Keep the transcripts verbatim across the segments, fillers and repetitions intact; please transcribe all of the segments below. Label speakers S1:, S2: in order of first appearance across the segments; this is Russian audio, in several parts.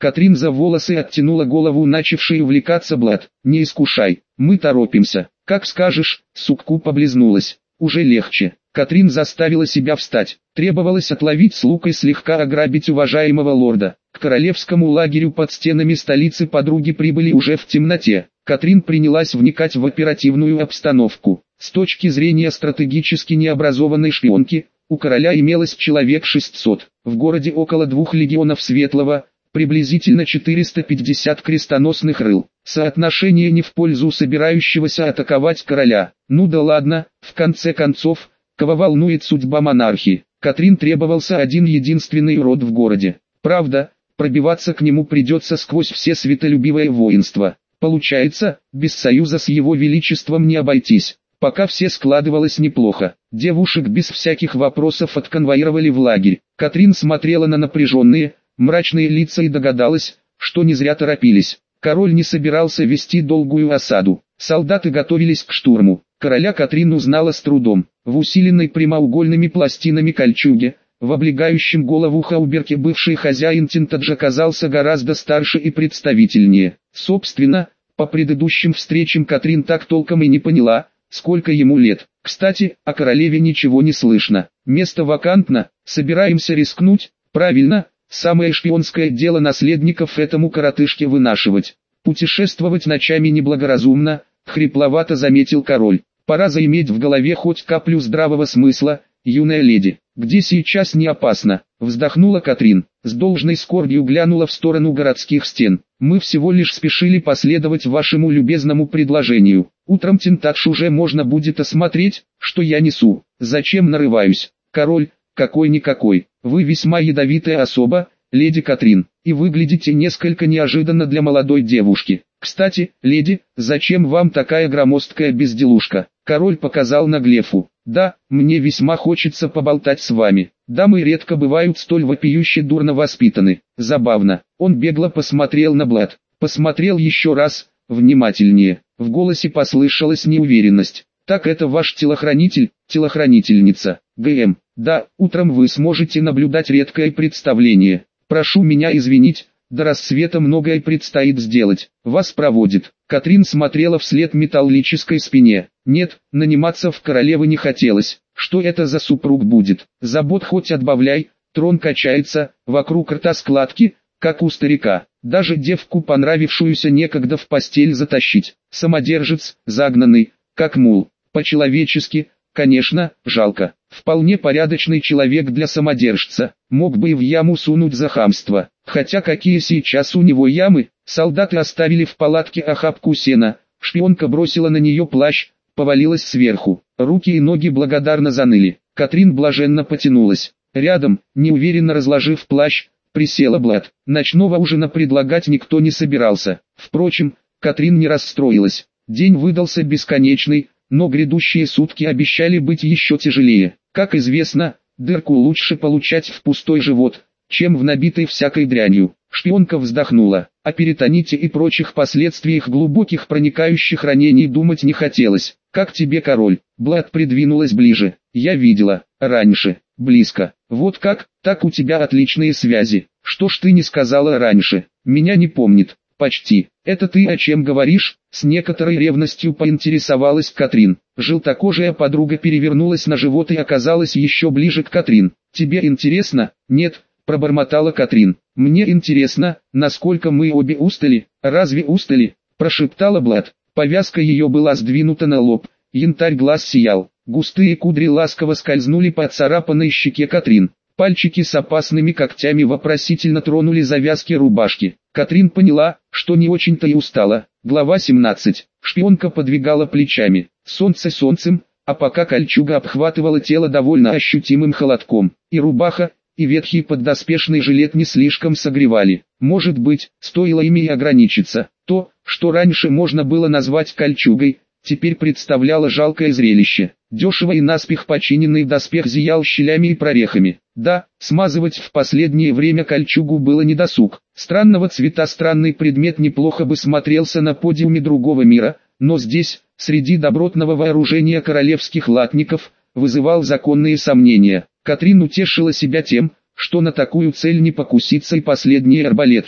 S1: Катрин за волосы оттянула голову, начавший увлекаться Блад. «Не искушай, мы торопимся». «Как скажешь», Суккуб облизнулась. «Уже легче». Катрин заставила себя встать. Требовалось отловить с лукой, слегка ограбить уважаемого лорда. К королевскому лагерю под стенами столицы подруги прибыли уже в темноте. Катрин принялась вникать в оперативную обстановку. С точки зрения стратегически необразованной шпионки, у короля имелось человек шестьсот. В городе около двух легионов Светлого, приблизительно четыреста пятьдесят крестоносных рыл. Соотношение не в пользу собирающегося атаковать короля. Ну да ладно, в конце концов, кого волнует судьба монархии? Катрин требовался один единственный род в городе. Правда, пробиваться к нему придется сквозь все светолюбивое воинство. Получается, без союза с его величеством не обойтись. Пока все складывалось неплохо. Девушек без всяких вопросов отконвоировали в лагерь. Катрин смотрела на напряженные, мрачные лица и догадалась, что не зря торопились. Король не собирался вести долгую осаду. Солдаты готовились к штурму. Короля Катрин узнала с трудом. В усиленной прямоугольными пластинами кольчуге, в облегающем голову хауберке бывший хозяин Тинтаджа казался гораздо старше и представительнее. Собственно, по предыдущим встречам Катрин так толком и не поняла, сколько ему лет. Кстати, о королеве ничего не слышно. Место вакантно, собираемся рискнуть? Правильно, самое шпионское дело наследников этому коротышке вынашивать. Путешествовать ночами неблагоразумно, хрипловато заметил король. Пора заиметь в голове хоть каплю здравого смысла, юная леди. Где сейчас не опасно? Вздохнула Катрин, с должной скорбью глянула в сторону городских стен. Мы всего лишь спешили последовать вашему любезному предложению. Утром Тинтадж уже можно будет осмотреть, что я несу. Зачем нарываюсь? Король, какой-никакой. Вы весьма ядовитая особа, леди Катрин, и выглядите несколько неожиданно для молодой девушки. Кстати, леди, зачем вам такая громоздкая безделушка? Король показал на Глефу. Да, мне весьма хочется поболтать с вами. Дамы редко бывают столь вопиюще дурно воспитаны. Забавно. Он бегло посмотрел на Блад. Посмотрел еще раз, внимательнее. В голосе послышалась неуверенность. Так это ваш телохранитель, телохранительница. ГМ. Да, утром вы сможете наблюдать редкое представление. Прошу меня извинить, до рассвета многое предстоит сделать. Вас проводит. Катрин смотрела вслед металлической спине. Нет, наниматься в королевы не хотелось. Что это за супруг будет? Забот хоть отбавляй, трон качается, вокруг рта складки, как у старика. Даже девку, понравившуюся некогда, в постель затащить. Самодержец, загнанный, как мул. По-человечески, конечно, жалко. Вполне порядочный человек для самодержца. Мог бы и в яму сунуть за хамство. Хотя какие сейчас у него ямы? Солдаты оставили в палатке охапку сена. Шпионка бросила на нее плащ, повалилась сверху. Руки и ноги благодарно заныли. Катрин блаженно потянулась. Рядом, неуверенно разложив плащ, присела Блад. Ночного ужина предлагать никто не собирался. Впрочем, Катрин не расстроилась. День выдался бесконечный, но грядущие сутки обещали быть еще тяжелее. Как известно, дырку лучше получать в пустой живот, чем в набитой всякой дрянью. Шпионка вздохнула. О перитоните и прочих последствиях глубоких проникающих ранений думать не хотелось. «Как тебе, король?» Блад придвинулась ближе. «Я видела. Раньше. Близко. Вот как? Так у тебя отличные связи. Что ж ты не сказала раньше? Меня не помнит». «Почти. Это ты о чем говоришь?» С некоторой ревностью поинтересовалась Катрин. Желтокожая подруга перевернулась на живот и оказалась еще ближе к Катрин. «Тебе интересно?» «Нет», пробормотала Катрин. «Мне интересно, насколько мы обе устали». «Разве устали?» прошептала Блад. Повязка ее была сдвинута на лоб, янтарь глаз сиял. Густые кудри ласково скользнули по царапанной щеке Катрин. Пальчики с опасными когтями вопросительно тронули завязки рубашки. Катрин поняла, что не очень-то и устала. Глава семнадцать. Шпионка подвигала плечами. Солнце солнцем, а пока кольчуга обхватывала тело довольно ощутимым холодком. И рубаха, и ветхий поддоспешный жилет не слишком согревали. Может быть, стоило ими и ограничиться. То, что раньше можно было назвать кольчугой, теперь представляло жалкое зрелище. Дешево и наспех починенный доспех зиял щелями и прорехами. Да, смазывать в последнее время кольчугу было недосуг. Странного цвета странный предмет неплохо бы смотрелся на подиуме другого мира, но здесь, среди добротного вооружения королевских латников, вызывал законные сомнения. Катрин утешила себя тем, что на такую цель не покусится и последний арбалетчик.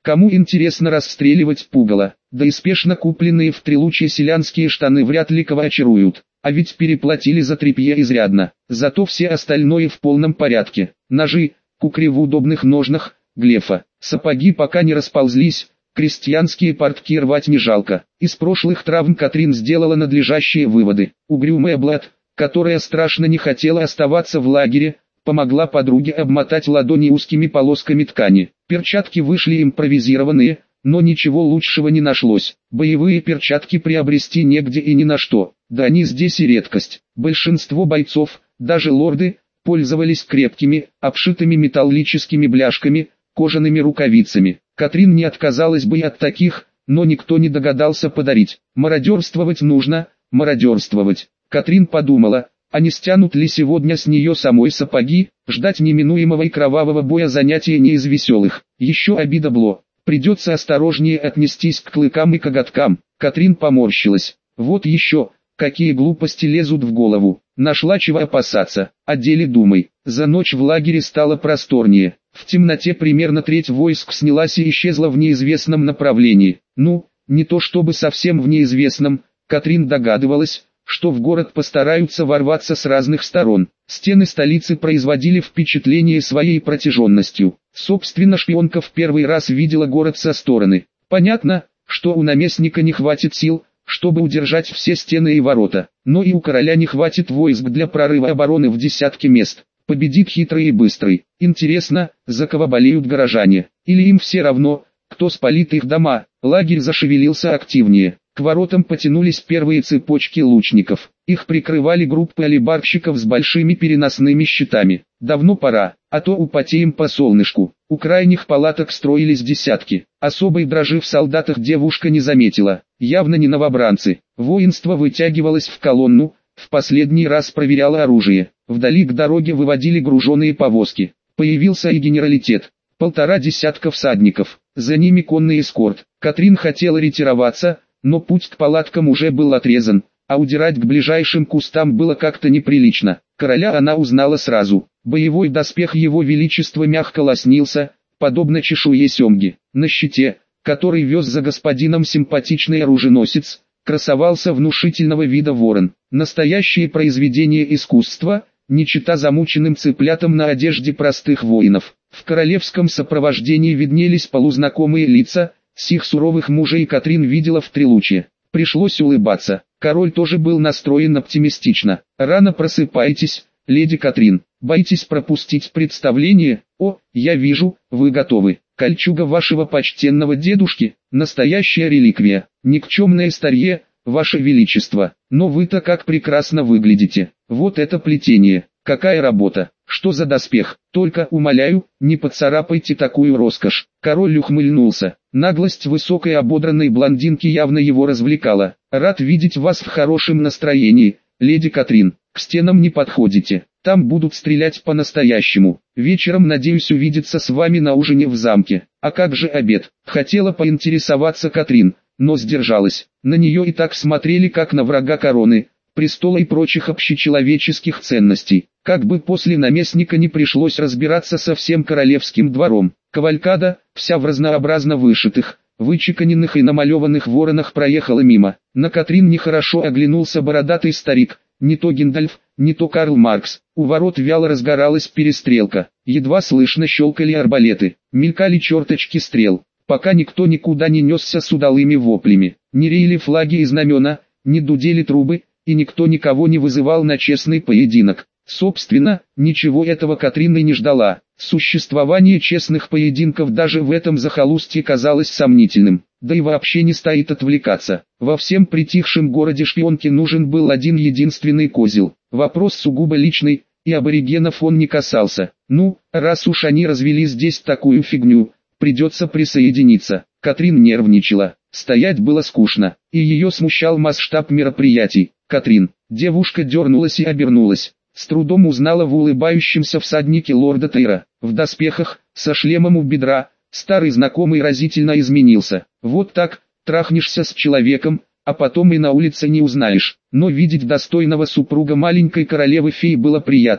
S1: Кому интересно расстреливать пугало, да и спешно купленные в Трилуче селянские штаны вряд ли кого очаруют. А ведь переплатили за тряпье изрядно, зато все остальное в полном порядке. Ножи, кукри в удобных ножнах, глефа, сапоги пока не расползлись, крестьянские портки рвать не жалко. Из прошлых травм Катрин сделала надлежащие выводы. Угрюмая Блад, которая страшно не хотела оставаться в лагере, помогла подруге обмотать ладони узкими полосками ткани. Перчатки вышли импровизированные, но ничего лучшего не нашлось. Боевые перчатки приобрести негде и ни на что, да они здесь и редкость. Большинство бойцов, даже лорды, пользовались крепкими, обшитыми металлическими бляшками, кожаными рукавицами. Катрин не отказалась бы и от таких, но никто не догадался подарить. Мародерствовать нужно, мародерствовать. Катрин подумала, а не стянут ли сегодня с нее самой сапоги. Ждать неминуемого и кровавого боя занятие не из веселых. Еще обида Бло. Придется осторожнее отнестись к клыкам и коготкам. Катрин поморщилась. Вот еще, какие глупости лезут в голову. Нашла чего опасаться. О деле думай. За ночь в лагере стало просторнее. В темноте примерно треть войск снялась и исчезла в неизвестном направлении. Ну, не то чтобы совсем в неизвестном. Катрин догадывалась, что в город постараются ворваться с разных сторон. Стены столицы производили впечатление своей протяженностью. Собственно, шпионка в первый раз видела город со стороны. Понятно, что у наместника не хватит сил, чтобы удержать все стены и ворота, но и у короля не хватит войск для прорыва обороны в десятки мест. Победит хитрый и быстрый. Интересно, за кого болеют горожане? Или им все равно, кто спалит их дома? Лагерь зашевелился активнее. К воротам потянулись первые цепочки лучников. Их прикрывали группы алибарщиков с большими переносными щитами. Давно пора, а то употеем по солнышку. У крайних палаток строились десятки. Особой дрожи в солдатах девушка не заметила. Явно не новобранцы. Воинство вытягивалось в колонну, в последний раз проверяло оружие. Вдали к дороге выводили груженые повозки. Появился и генералитет. Полтора десятка всадников. За ними конный эскорт. Катрин хотела ретироваться, но путь к палаткам уже был отрезан, а удирать к ближайшим кустам было как-то неприлично. Короля она узнала сразу. Боевой доспех его величества мягко лоснился, подобно чешуе семги. На щите, который вез за господином симпатичный оруженосец, красовался внушительного вида ворон. Настоящее произведение искусства, не чета замученным цыплятам на одежде простых воинов. В королевском сопровождении виднелись полузнакомые лица. Сих суровых мужей Катрин видела в Трилуче. Пришлось улыбаться. Король тоже был настроен оптимистично. «Рано просыпаетесь, леди Катрин. Боитесь пропустить представление? О, я вижу, вы готовы. Кольчуга вашего почтенного дедушки, настоящая реликвия. Никчемное старье, ваше величество. Но вы-то как прекрасно выглядите. Вот это плетение. Какая работа. Что за доспех? Только, умоляю, не поцарапайте такую роскошь». Король ухмыльнулся. Наглость высокой ободранной блондинки явно его развлекала. «Рад видеть вас в хорошем настроении, леди Катрин. К стенам не подходите. Там будут стрелять по-настоящему. Вечером надеюсь увидеться с вами на ужине в замке. А как же обед?» Хотела поинтересоваться Катрин, но сдержалась. На нее и так смотрели как на врага короны, престола и прочих общечеловеческих ценностей. Как бы после наместника не пришлось разбираться со всем королевским двором. Кавалькада, вся в разнообразно вышитых, вычеканенных и намалеванных воронах, проехала мимо. На Катрин нехорошо оглянулся бородатый старик. Не то Гендальф, не то Карл Маркс. У ворот вяло разгоралась перестрелка. Едва слышно щелкали арбалеты, мелькали черточки стрел, пока никто никуда не несся с удалыми воплями. Не реяли флаги и знамена, не дудели трубы, и никто никого не вызывал на честный поединок. Собственно, ничего этого Катрин и не ждала. Существование честных поединков даже в этом захолустье казалось сомнительным. Да и вообще не стоит отвлекаться. Во всем притихшем городе шпионке нужен был один единственный козел. Вопрос сугубо личный, и аборигенов он не касался. Ну, раз уж они развели здесь такую фигню, придется присоединиться. Катрин нервничала. Стоять было скучно, и ее смущал масштаб мероприятий. Катрин, девушка дернулась и обернулась. С трудом узнала в улыбающемся всаднике лорда Тейра. В доспехах, со шлемом у бедра, старый знакомый разительно изменился. Вот так, трахнешься с человеком, а потом и на улице не узнаешь. Но видеть достойного супруга маленькой королевы-феи было приятно.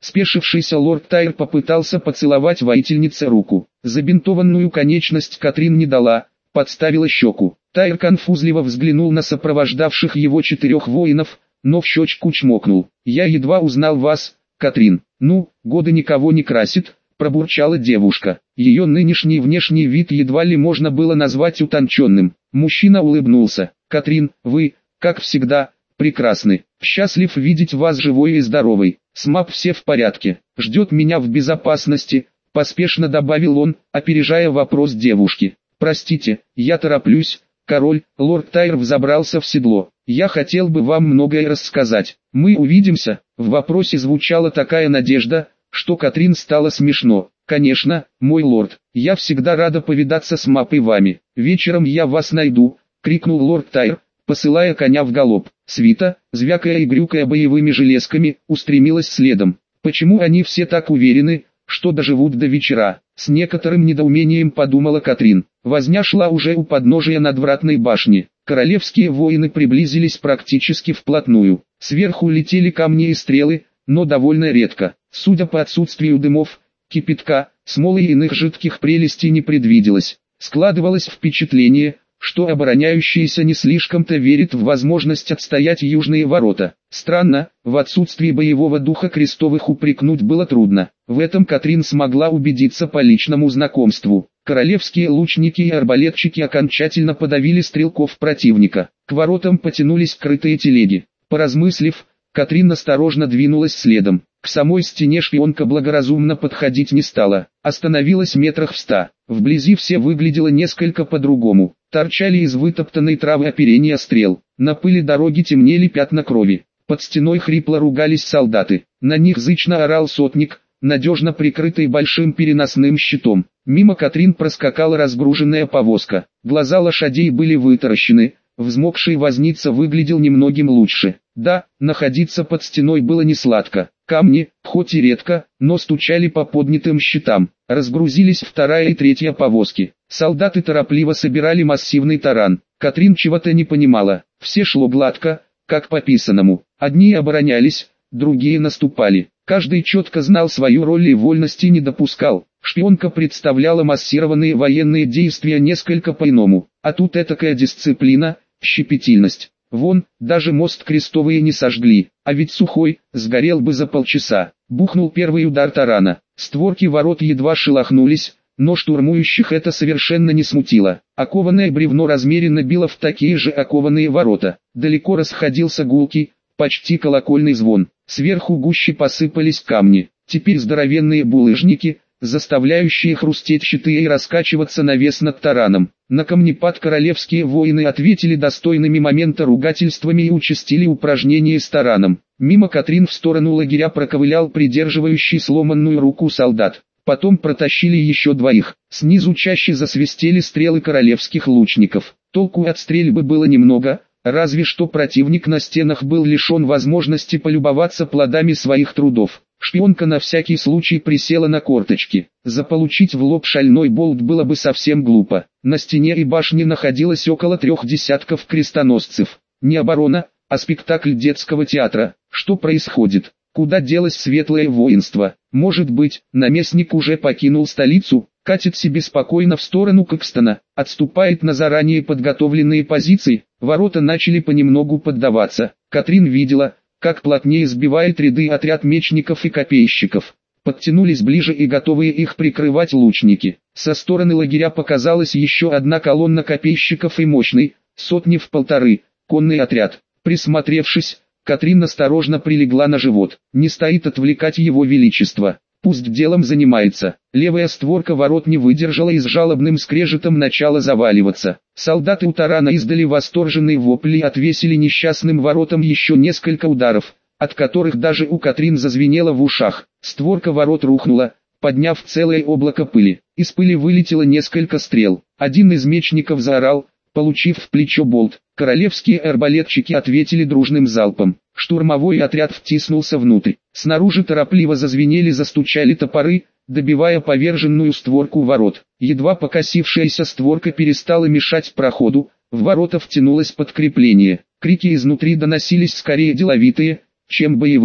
S1: Спешившийся лорд Тайр попытался поцеловать воительнице руку. Забинтованную конечность Катрин не дала, подставила щеку. Тайр конфузливо взглянул на сопровождавших его четырех воинов, но в щечку чмокнул. «Я едва узнал вас, Катрин». «Ну, годы никого не красит», — пробурчала девушка. Ее нынешний внешний вид едва ли можно было назвать утонченным. Мужчина улыбнулся. «Катрин, вы, как всегда, прекрасны. Счастлив видеть вас живой и здоровой. С МАП все в порядке. Ждет меня в безопасности», — поспешно добавил он, опережая вопрос девушки. «Простите, я тороплюсь, король». Лорд Тайр взобрался в седло. «Я хотел бы вам многое рассказать. Мы увидимся». В вопросе звучала такая надежда, что Катрин стало смешно. «Конечно, мой лорд, я всегда рада повидаться с МАП и вами. Вечером я вас найду», — крикнул лорд Тайр, посылая коня в галоп. Свита, звякая и грюкая боевыми железками, устремилась следом. Почему они все так уверены, что доживут до вечера? С некоторым недоумением подумала Катрин. Возня шла уже у подножия надвратной башни. Королевские воины приблизились практически вплотную. Сверху летели камни и стрелы, но довольно редко. Судя по отсутствию дымов, кипятка, смолы и иных жидких прелестей не предвиделось. Складывалось впечатление, что обороняющиеся не слишком-то верят в возможность отстоять южные ворота. Странно, в отсутствии боевого духа крестовых упрекнуть было трудно. В этом Катрин смогла убедиться по личному знакомству. Королевские лучники и арбалетчики окончательно подавили стрелков противника. К воротам потянулись крытые телеги. Поразмыслив, Катрин осторожно двинулась следом. К самой стене шпионка благоразумно подходить не стала. Остановилась метрах в ста. Вблизи все выглядело несколько по-другому. Торчали из вытоптанной травы оперения стрел. На пыли дороги темнели пятна крови. Под стеной хрипло ругались солдаты. На них зычно орал сотник, надежно прикрытый большим переносным щитом. Мимо Катрин проскакала разгруженная повозка. Глаза лошадей были вытаращены. Взмокший возница выглядел немногим лучше. Да, находиться под стеной было несладко. Камни, хоть и редко, но стучали по поднятым щитам. Разгрузились вторая и третья повозки. Солдаты торопливо собирали массивный таран. Катрин чего-то не понимала. Все шло гладко, как по писанному. Одни оборонялись, другие наступали. Каждый четко знал свою роль и вольности не допускал. Шпионка представляла массированные военные действия несколько по-иному. А тут этакая дисциплина, щепетильность. Вон, даже мост крестовые не сожгли, а ведь сухой, сгорел бы за полчаса. Бухнул первый удар тарана. Створки ворот едва шелохнулись, но штурмующих это совершенно не смутило. Окованное бревно размеренно било в такие же окованные ворота. Далеко расходился гулкий, почти колокольный звон. Сверху гуще посыпались камни. Теперь здоровенные булыжники, заставляющие хрустеть щиты и раскачиваться навес над тараном. На камнепад королевские воины ответили достойными момента ругательствами и участили упражнения с тараном. Мимо Катрин в сторону лагеря проковылял придерживающий сломанную руку солдат. Потом протащили еще двоих. Снизу чаще засвистели стрелы королевских лучников. Толку от стрельбы было немного, разве что противник на стенах был лишен возможности полюбоваться плодами своих трудов. Шпионка на всякий случай присела на корточки. Заполучить в лоб шальной болт было бы совсем глупо. На стене и башне находилось около трех десятков крестоносцев. Не оборона, а спектакль детского театра. Что происходит? Куда делось светлое воинство? Может быть, наместник уже покинул столицу, катит себе спокойно в сторону Кэкстона, отступает на заранее подготовленные позиции. Ворота начали понемногу поддаваться. Катрин видела, как плотнее сбивает ряды отряд мечников и копейщиков. Подтянулись ближе и готовые их прикрывать лучники. Со стороны лагеря показалась еще одна колонна копейщиков и мощный, сотни в полторы, конный отряд. Присмотревшись, Катрин осторожно прилегла на живот. Не стоит отвлекать его величество. Пусть делом занимается. Левая створка ворот не выдержала и с жалобным скрежетом начала заваливаться. Солдаты у тарана издали восторженные вопли и отвесили несчастным воротам еще несколько ударов, от которых даже у Катрин зазвенело в ушах. Створка ворот рухнула, подняв целое облако пыли. Из пыли вылетело несколько стрел. Один из мечников заорал, получив в плечо болт. Королевские арбалетчики ответили дружным залпом. Штурмовой отряд втиснулся внутрь. Снаружи торопливо зазвенели, застучали топоры, добивая поверженную створку ворот. Едва покосившаяся створка перестала мешать проходу, в ворота втянулось подкрепление. Крики изнутри доносились скорее деловитые, чем боевые.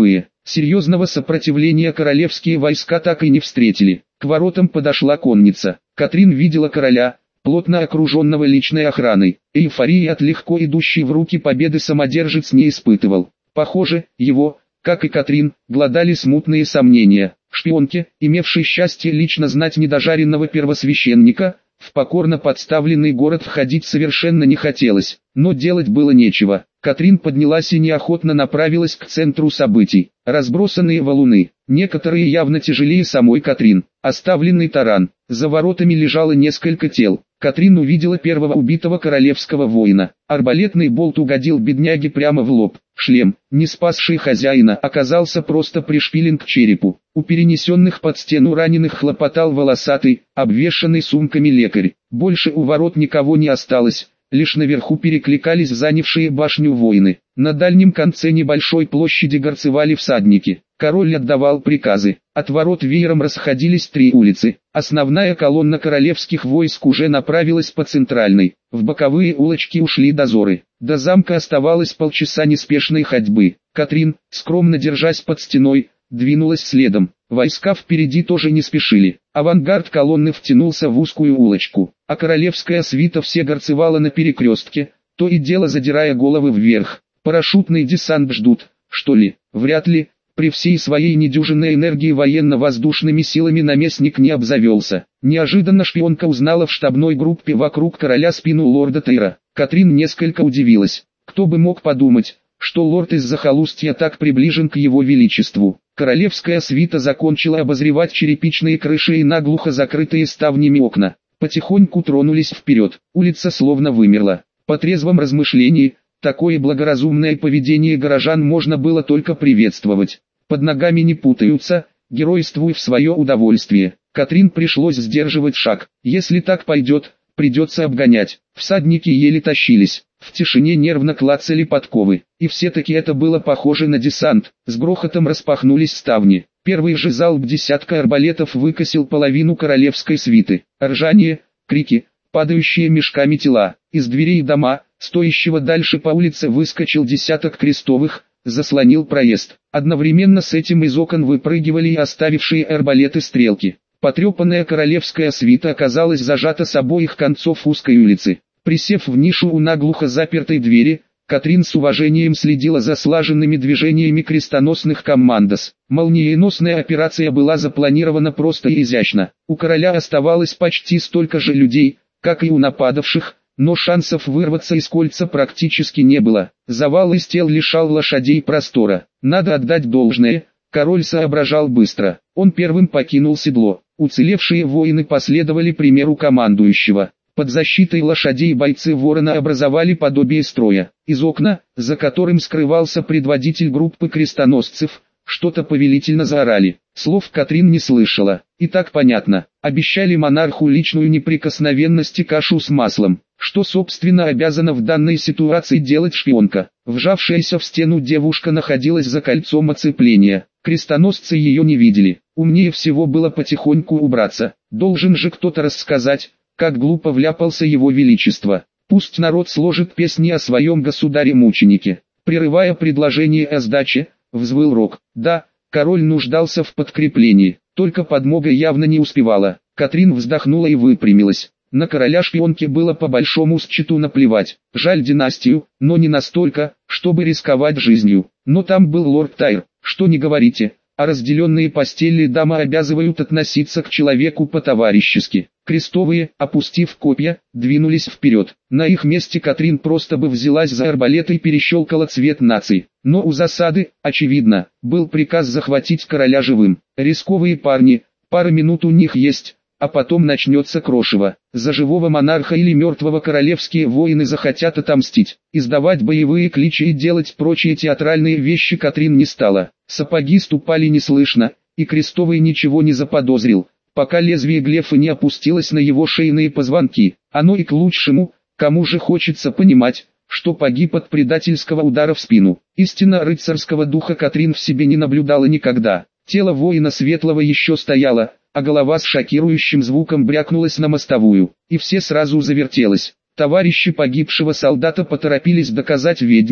S1: Серьезного сопротивления королевские войска так и не встретили. К воротам подошла конница. Катрин видела короля, плотно окруженного личной охраной. Эйфории от легко идущей в руки победы самодержец не испытывал. Похоже, его, как и Катрин, глодали смутные сомнения. Шпионке, имевшей счастье лично знать недожаренного первосвященника, в покорно подставленный город входить совершенно не хотелось, но делать было нечего. Катрин поднялась и неохотно направилась к центру событий. Разбросанные валуны, некоторые явно тяжелее самой Катрин, оставленный таран. За воротами лежало несколько тел. Катрин увидела первого убитого королевского воина. Арбалетный болт угодил бедняге прямо в лоб. Шлем, не спасший хозяина, оказался просто пришпилен к черепу. У перенесенных под стену раненых хлопотал волосатый, обвешанный сумками лекарь. Больше у ворот никого не осталось. Лишь наверху перекликались занявшие башню воины. На дальнем конце небольшой площади горцевали всадники. Король отдавал приказы. От ворот веером расходились три улицы. Основная колонна королевских войск уже направилась по центральной. В боковые улочки ушли дозоры. До замка оставалось полчаса неспешной ходьбы. Катрин, скромно держась под стеной, двинулась следом. Войска впереди тоже не спешили. Авангард колонны втянулся в узкую улочку, а королевская свита все горцевала на перекрестке, то и дело задирая головы вверх. Парашютный десант ждут, что ли? Вряд ли. При всей своей недюжинной энергии военно-воздушными силами наместник не обзавелся. Неожиданно шпионка узнала в штабной группе вокруг короля спину лорда Тейра. Катрин несколько удивилась. Кто бы мог подумать, что лорд из захолустья так приближен к его величеству. Королевская свита закончила обозревать черепичные крыши и наглухо закрытые ставнями окна. Потихоньку тронулись вперед. Улица словно вымерла. По трезвом размышлении, такое благоразумное поведение горожан можно было только приветствовать. Под ногами не путаются, геройствуй в свое удовольствие. Катрин пришлось сдерживать шаг. Если так пойдет, придется обгонять. Всадники еле тащились. В тишине нервно клацали подковы. И все-таки это было похоже на десант. С грохотом распахнулись ставни. Первый же залп десятка арбалетов выкосил половину королевской свиты. Ржание, крики, падающие мешками тела. Из дверей дома, стоящего дальше по улице, выскочил десяток крестовых, заслонил проезд. Одновременно с этим из окон выпрыгивали и оставившие арбалеты стрелки. Потрепанная королевская свита оказалась зажата с обоих концов узкой улицы. Присев в нишу у наглухо запертой двери, Катрин с уважением следила за слаженными движениями крестоносных командос. Молниеносная операция была запланирована просто и изящно. У короля оставалось почти столько же людей, как и у нападавших, но шансов вырваться из кольца практически не было. Завал из тел лишал лошадей простора. Надо отдать должное, король соображал быстро. Он первым покинул седло. Уцелевшие воины последовали примеру командующего. Под защитой лошадей бойцы Ворона образовали подобие строя. Из окна, за которым скрывался предводитель группы крестоносцев, что-то повелительно заорали. Слов Катрин не слышала. И так понятно. Обещали монарху личную неприкосновенность и кашу с маслом. Что собственно обязана в данной ситуации делать шпионка? Вжавшаяся в стену девушка находилась за кольцом оцепления. Крестоносцы ее не видели. Умнее всего было потихоньку убраться. Должен же кто-то рассказать, как глупо вляпался его величество. Пусть народ сложит песни о своем государе-мученике. Прерывая предложение о сдаче, взвыл Рок. Да, король нуждался в подкреплении, только подмога явно не успевала. Катрин вздохнула и выпрямилась. На короля шпионке было по большому счету наплевать. Жаль династию, но не настолько, чтобы рисковать жизнью. Но там был лорд Тайр, что не говорите, а разделенные постели дамы обязывают относиться к человеку по-товарищески. Крестовые, опустив копья, двинулись вперед. На их месте Катрин просто бы взялась за арбалет и перещелкала цвет наций. Но у засады, очевидно, был приказ захватить короля живым. Рисковые парни, пара минут у них есть, а потом начнется крошево. За живого монарха или мертвого королевские воины захотят отомстить. Издавать боевые кличи и делать прочие театральные вещи Катрин не стала. Сапоги ступали неслышно, и крестовый ничего не заподозрил, пока лезвие глефа не опустилось на его шейные позвонки. Оно и к лучшему, кому же хочется понимать, что погиб от предательского удара в спину. Истинно рыцарского духа Катрин в себе не наблюдала никогда. Тело воина светлого еще стояло, а голова с шокирующим звуком брякнулась на мостовую, и все сразу завертелось. Товарищи погибшего солдата поторопились доказать ведьме,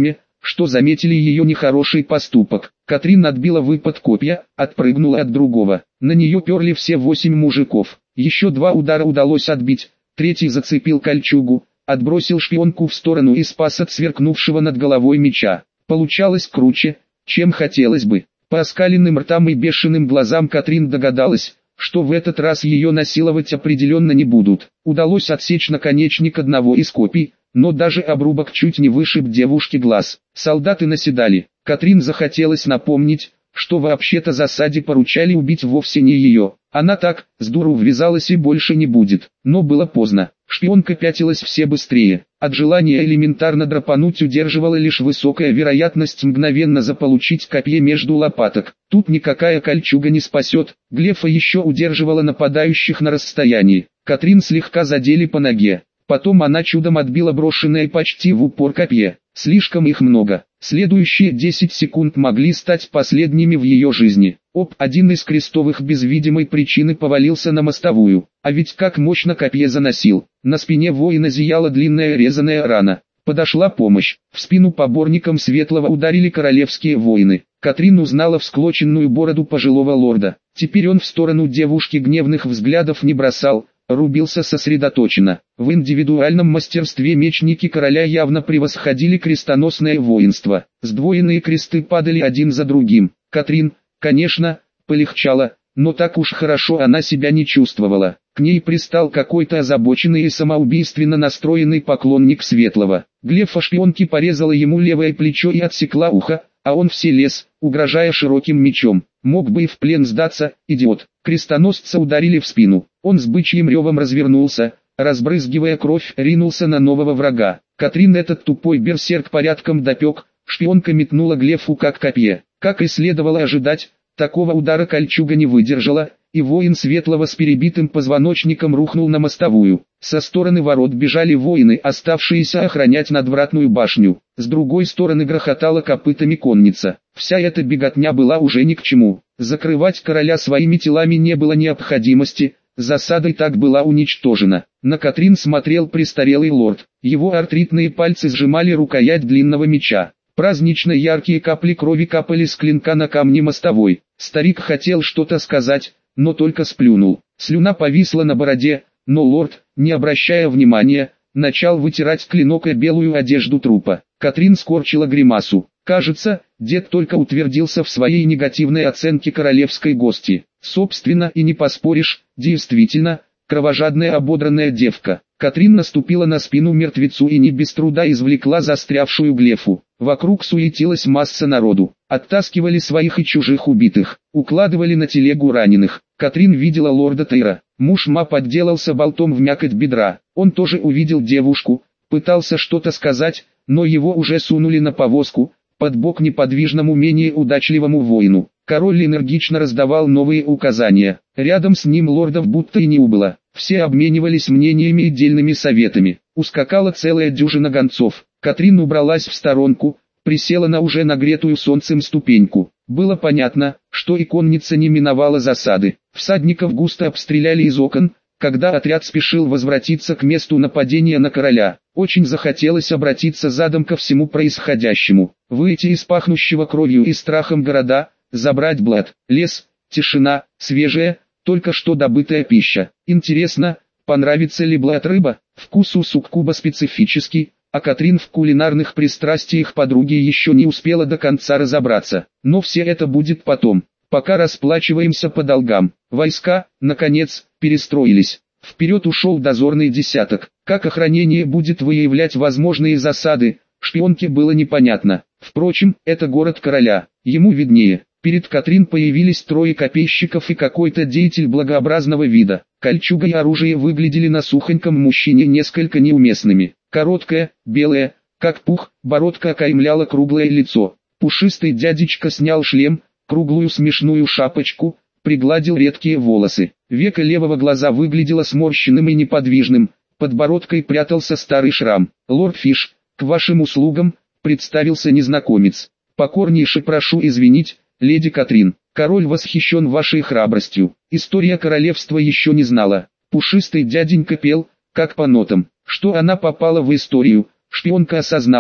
S1: что заметили ее нехороший поступок. Катрин отбила выпад копья, отпрыгнула от другого. На нее перли все восемь мужиков. Еще два удара удалось отбить, третий зацепил кольчугу, отбросил шпионку в сторону и спас от сверкнувшего над головой меча. Получалось круче, чем хотелось бы. По оскаленным ртам и бешеным глазам Катрин догадалась, что в этот раз ее насиловать определенно не будут. Удалось отсечь наконечник одного из копий, но даже обрубок чуть не вышиб девушке глаз. Солдаты наседали. Катрин захотелось напомнить, что вообще-то засаде поручали убить вовсе не ее. Она так, с дуру ввязалась и больше не будет. Но было поздно. Шпионка пятилась все быстрее. От желания элементарно драпануть удерживала лишь высокая вероятность мгновенно заполучить копье между лопаток. Тут никакая кольчуга не спасет. Глефа еще удерживала нападающих на расстоянии. Катрин слегка задели по ноге. Потом она чудом отбила брошенное почти в упор копье. Слишком их много. Следующие десять секунд могли стать последними в ее жизни. Оп, один из крестовых без видимой причины повалился на мостовую. А ведь как мощно копье заносил. На спине воина зияла длинная резаная рана. Подошла помощь. В спину поборникам Светлого ударили королевские воины. Катрин узнала всклоченную бороду пожилого лорда. Теперь он в сторону девушки гневных взглядов не бросал, рубился сосредоточенно. В индивидуальном мастерстве мечники короля явно превосходили крестоносное воинство. Сдвоенные кресты падали один за другим. Катрин, конечно, полегчало, но так уж хорошо она себя не чувствовала. К ней пристал какой-то озабоченный и самоубийственно настроенный поклонник Светлого. Глефа шпионки порезала ему левое плечо и отсекла ухо, а он все лез, угрожая широким мечом. Мог бы и в плен сдаться, идиот. Крестоносца ударили в спину. Он с бычьим ревом развернулся, разбрызгивая кровь, ринулся на нового врага. Катрин этот тупой берсерк порядком допек, шпионка метнула Глефу как копье. Как и следовало ожидать, такого удара кольчуга не выдержала, и воин Светлого с перебитым позвоночником рухнул на мостовую. Со стороны ворот бежали воины, оставшиеся охранять надвратную башню. С другой стороны грохотала копытами конница. Вся эта беготня была уже ни к чему. Закрывать короля своими телами не было необходимости, засада и так была уничтожена. На Катрин смотрел престарелый лорд. Его артритные пальцы сжимали рукоять длинного меча. Празднично яркие капли крови капали с клинка на камни мостовой. Старик хотел что-то сказать, но только сплюнул. Слюна повисла на бороде, но лорд, не обращая внимания, начал вытирать клинок и белую одежду трупа. Катрин скорчила гримасу. Кажется, дед только утвердился в своей негативной оценке королевской гости. Собственно, и не поспоришь, действительно, кровожадная ободранная девка. Катрин наступила на спину мертвецу и не без труда извлекла застрявшую Глефу. Вокруг суетилась масса народу. Оттаскивали своих и чужих убитых, укладывали на телегу раненых. Катрин видела лорда Тейра. Муж ма подделался болтом в мякоть бедра. Он тоже увидел девушку, пытался что-то сказать, но его уже сунули на повозку, под бок неподвижному менее удачливому воину. Король энергично раздавал новые указания. Рядом с ним лордов будто и не убыло. Все обменивались мнениями и дельными советами. Ускакала целая дюжина гонцов. Катрин убралась в сторонку, присела на уже нагретую солнцем ступеньку. Было понятно, что и конница не миновала засады. Всадников густо обстреляли из окон, когда отряд спешил возвратиться к месту нападения на короля. Очень захотелось обратиться задом ко всему происходящему, выйти из пахнущего кровью и страхом города, забрать Блэд. Лес, тишина, свежая, только что добытая пища. Интересно, понравится ли Блэд рыба? Вкус у суккуба специфический, а Катрин в кулинарных пристрастиях подруги еще не успела до конца разобраться. Но все это будет потом. Пока расплачиваемся по долгам. Войска, наконец, перестроились. Вперед ушел дозорный десяток. Как охранение будет выявлять возможные засады, шпионке было непонятно. Впрочем, это город короля, ему виднее. Перед Катрин появились трое копейщиков и какой-то деятель благообразного вида. Кольчуга и оружие выглядели на сухоньком мужчине несколько неуместными. Короткая, белая, как пух, бородка окаймляла круглое лицо. Пушистый дядечка снял шлем, круглую смешную шапочку, пригладил редкие волосы. Веко левого глаза выглядело сморщенным и неподвижным, подбородкой прятался старый шрам. «Лорд Фиш, к вашим услугам», — представился незнакомец. «Покорнейше прошу извинить, леди Катрин, король восхищен вашей храбростью». История королевства еще не знала. Пушистый дяденька пел, как по нотам. Что она попала в историю, шпионка осознала,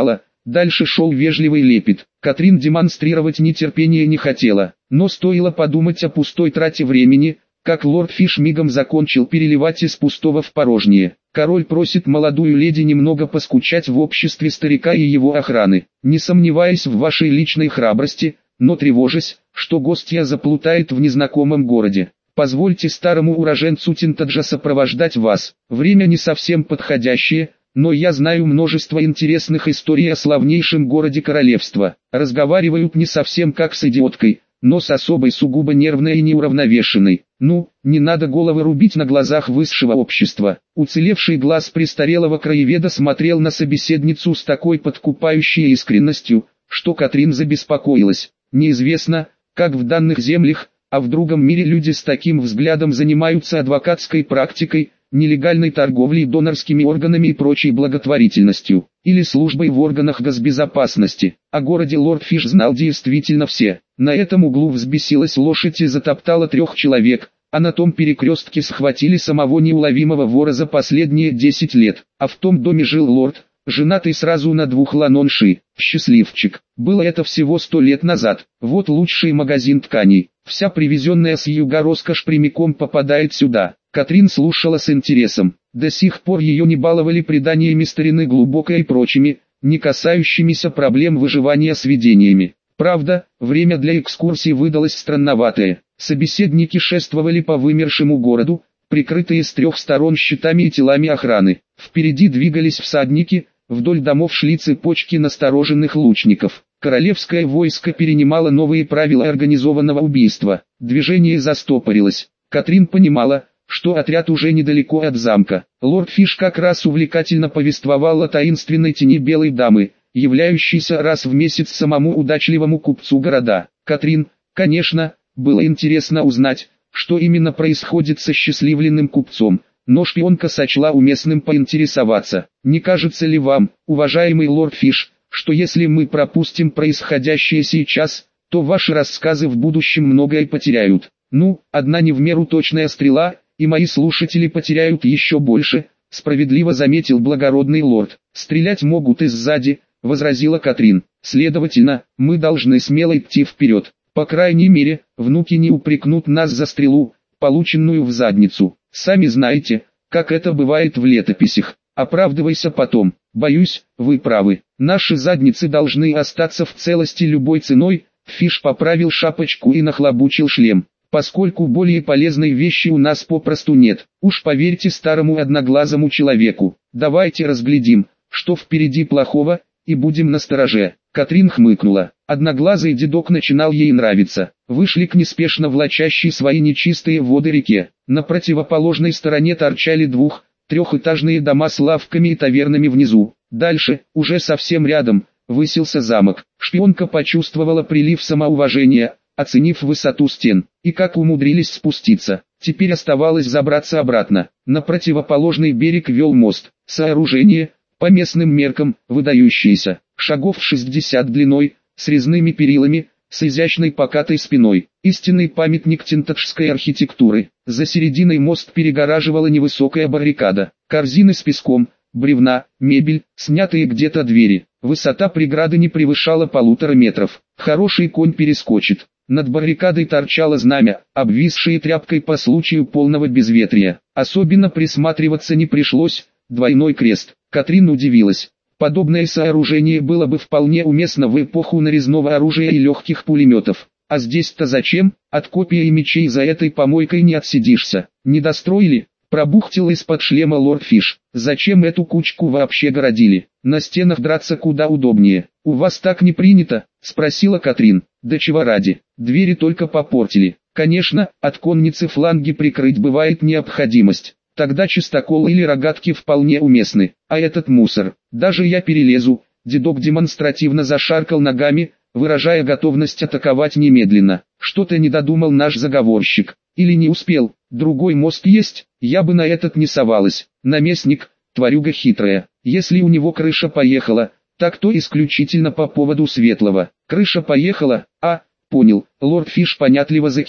S1: Дальше шел вежливый лепет. Катрин демонстрировать нетерпение не хотела, но стоило подумать о пустой трате времени, как лорд Фиш мигом закончил переливать из пустого в порожнее. Король просит молодую леди немного поскучать в обществе старика и его охраны. Не сомневаясь в вашей личной храбрости, но тревожась, что гостья заплутает в незнакомом городе. Позвольте старому уроженцу Тинтаджа сопровождать вас. Время не совсем подходящее, но я знаю множество интересных историй о славнейшем городе королевства. Разговаривают не совсем как с идиоткой, но с особой сугубо нервной и неуравновешенной. Ну, не надо головы рубить на глазах высшего общества. Уцелевший глаз престарелого краеведа смотрел на собеседницу с такой подкупающей искренностью, что Катрин забеспокоилась. Неизвестно, как в данных землях, а в другом мире люди с таким взглядом занимаются адвокатской практикой, нелегальной торговлей донорскими органами и прочей благотворительностью, или службой в органах госбезопасности. О городе лорд Фиш знал действительно все. На этом углу взбесилась лошадь и затоптала трех человек, а на том перекрестке схватили самого неуловимого вора за последние десять лет. А в том доме жил лорд, женатый сразу на двух ланонши. Счастливчик. Было это всего сто лет назад. Вот лучший магазин тканей. Вся привезенная с юга роскошь прямиком попадает сюда. Катрин слушала с интересом. До сих пор ее не баловали преданиями старины глубокой и прочими, не касающимися проблем выживания сведениями. Правда, время для экскурсий выдалось странноватое. Собеседники шествовали по вымершему городу, прикрытые с трех сторон щитами и телами охраны. Впереди двигались всадники, вдоль домов шли цепочки настороженных лучников. Королевское войско перенимало новые правила организованного убийства. Движение застопорилось. Катрин понимала, что отряд уже недалеко от замка. Лорд Фиш как раз увлекательно повествовал о таинственной тени белой дамы, являющейся раз в месяц самому удачливому купцу города. Катрин, конечно, было интересно узнать, что именно происходит со счастливленным купцом, но шпионка сочла уместным поинтересоваться. Не кажется ли вам, уважаемый лорд Фиш, что если мы пропустим происходящее сейчас, то ваши рассказы в будущем многое потеряют? Ну, одна не в меру точная стрела, и мои слушатели потеряют еще больше, справедливо заметил благородный лорд. Стрелять могут и сзади, возразила Катрин. Следовательно, мы должны смело идти вперед. По крайней мере, внуки не упрекнут нас за стрелу, полученную в задницу. Сами знаете, как это бывает в летописях. Оправдывайся потом. Боюсь, вы правы. Наши задницы должны остаться в целости любой ценой. Фиш поправил шапочку и нахлобучил шлем. Поскольку более полезной вещи у нас попросту нет. Уж поверьте старому одноглазому человеку. Давайте разглядим, что впереди плохого, и будем настороже. Катрин хмыкнула. Одноглазый дедок начинал ей нравиться. Вышли к неспешно влачащей свои нечистые воды реке. На противоположной стороне торчали двух, трехэтажные дома с лавками и тавернами внизу. Дальше, уже совсем рядом, высился замок. Шпионка почувствовала прилив самоуважения, оценив высоту стен, и как умудрились спуститься. Теперь оставалось забраться обратно. На противоположный берег вел мост. Сооружение, по местным меркам, выдающееся, шагов шестьдесят длиной, с резными перилами, с изящной покатой спиной. Истинный памятник тинтаджской архитектуры. За серединой мост перегораживала невысокая баррикада. Корзины с песком, бревна, мебель, снятые где-то двери. Высота преграды не превышала полутора метров. Хороший конь перескочит. Над баррикадой торчало знамя, обвисшее тряпкой по случаю полного безветрия. Особенно присматриваться не пришлось. Двойной крест. Катрин удивилась. Подобное сооружение было бы вполне уместно в эпоху нарезного оружия и легких пулеметов. А здесь-то зачем? От копий и мечей за этой помойкой не отсидишься. Не достроили? Пробухтел из-под шлема лорд Фиш. Зачем эту кучку вообще городили? На стенах драться куда удобнее. У вас так не принято? Спросила Катрин. Да чего ради? Двери только попортили. Конечно, от конницы фланги прикрыть бывает необходимость. Тогда чистокол или рогатки вполне уместны. А этот мусор, даже я перелезу. Дедок демонстративно зашаркал ногами, выражая готовность атаковать немедленно. Что-то не додумал наш заговорщик. Или не успел. Другой мост есть, я бы на этот не совалась. Наместник, тварюга хитрая. Если у него крыша поехала, так то исключительно по поводу светлого. Крыша поехала, а, понял. Лорд Фиш понятливо закивал.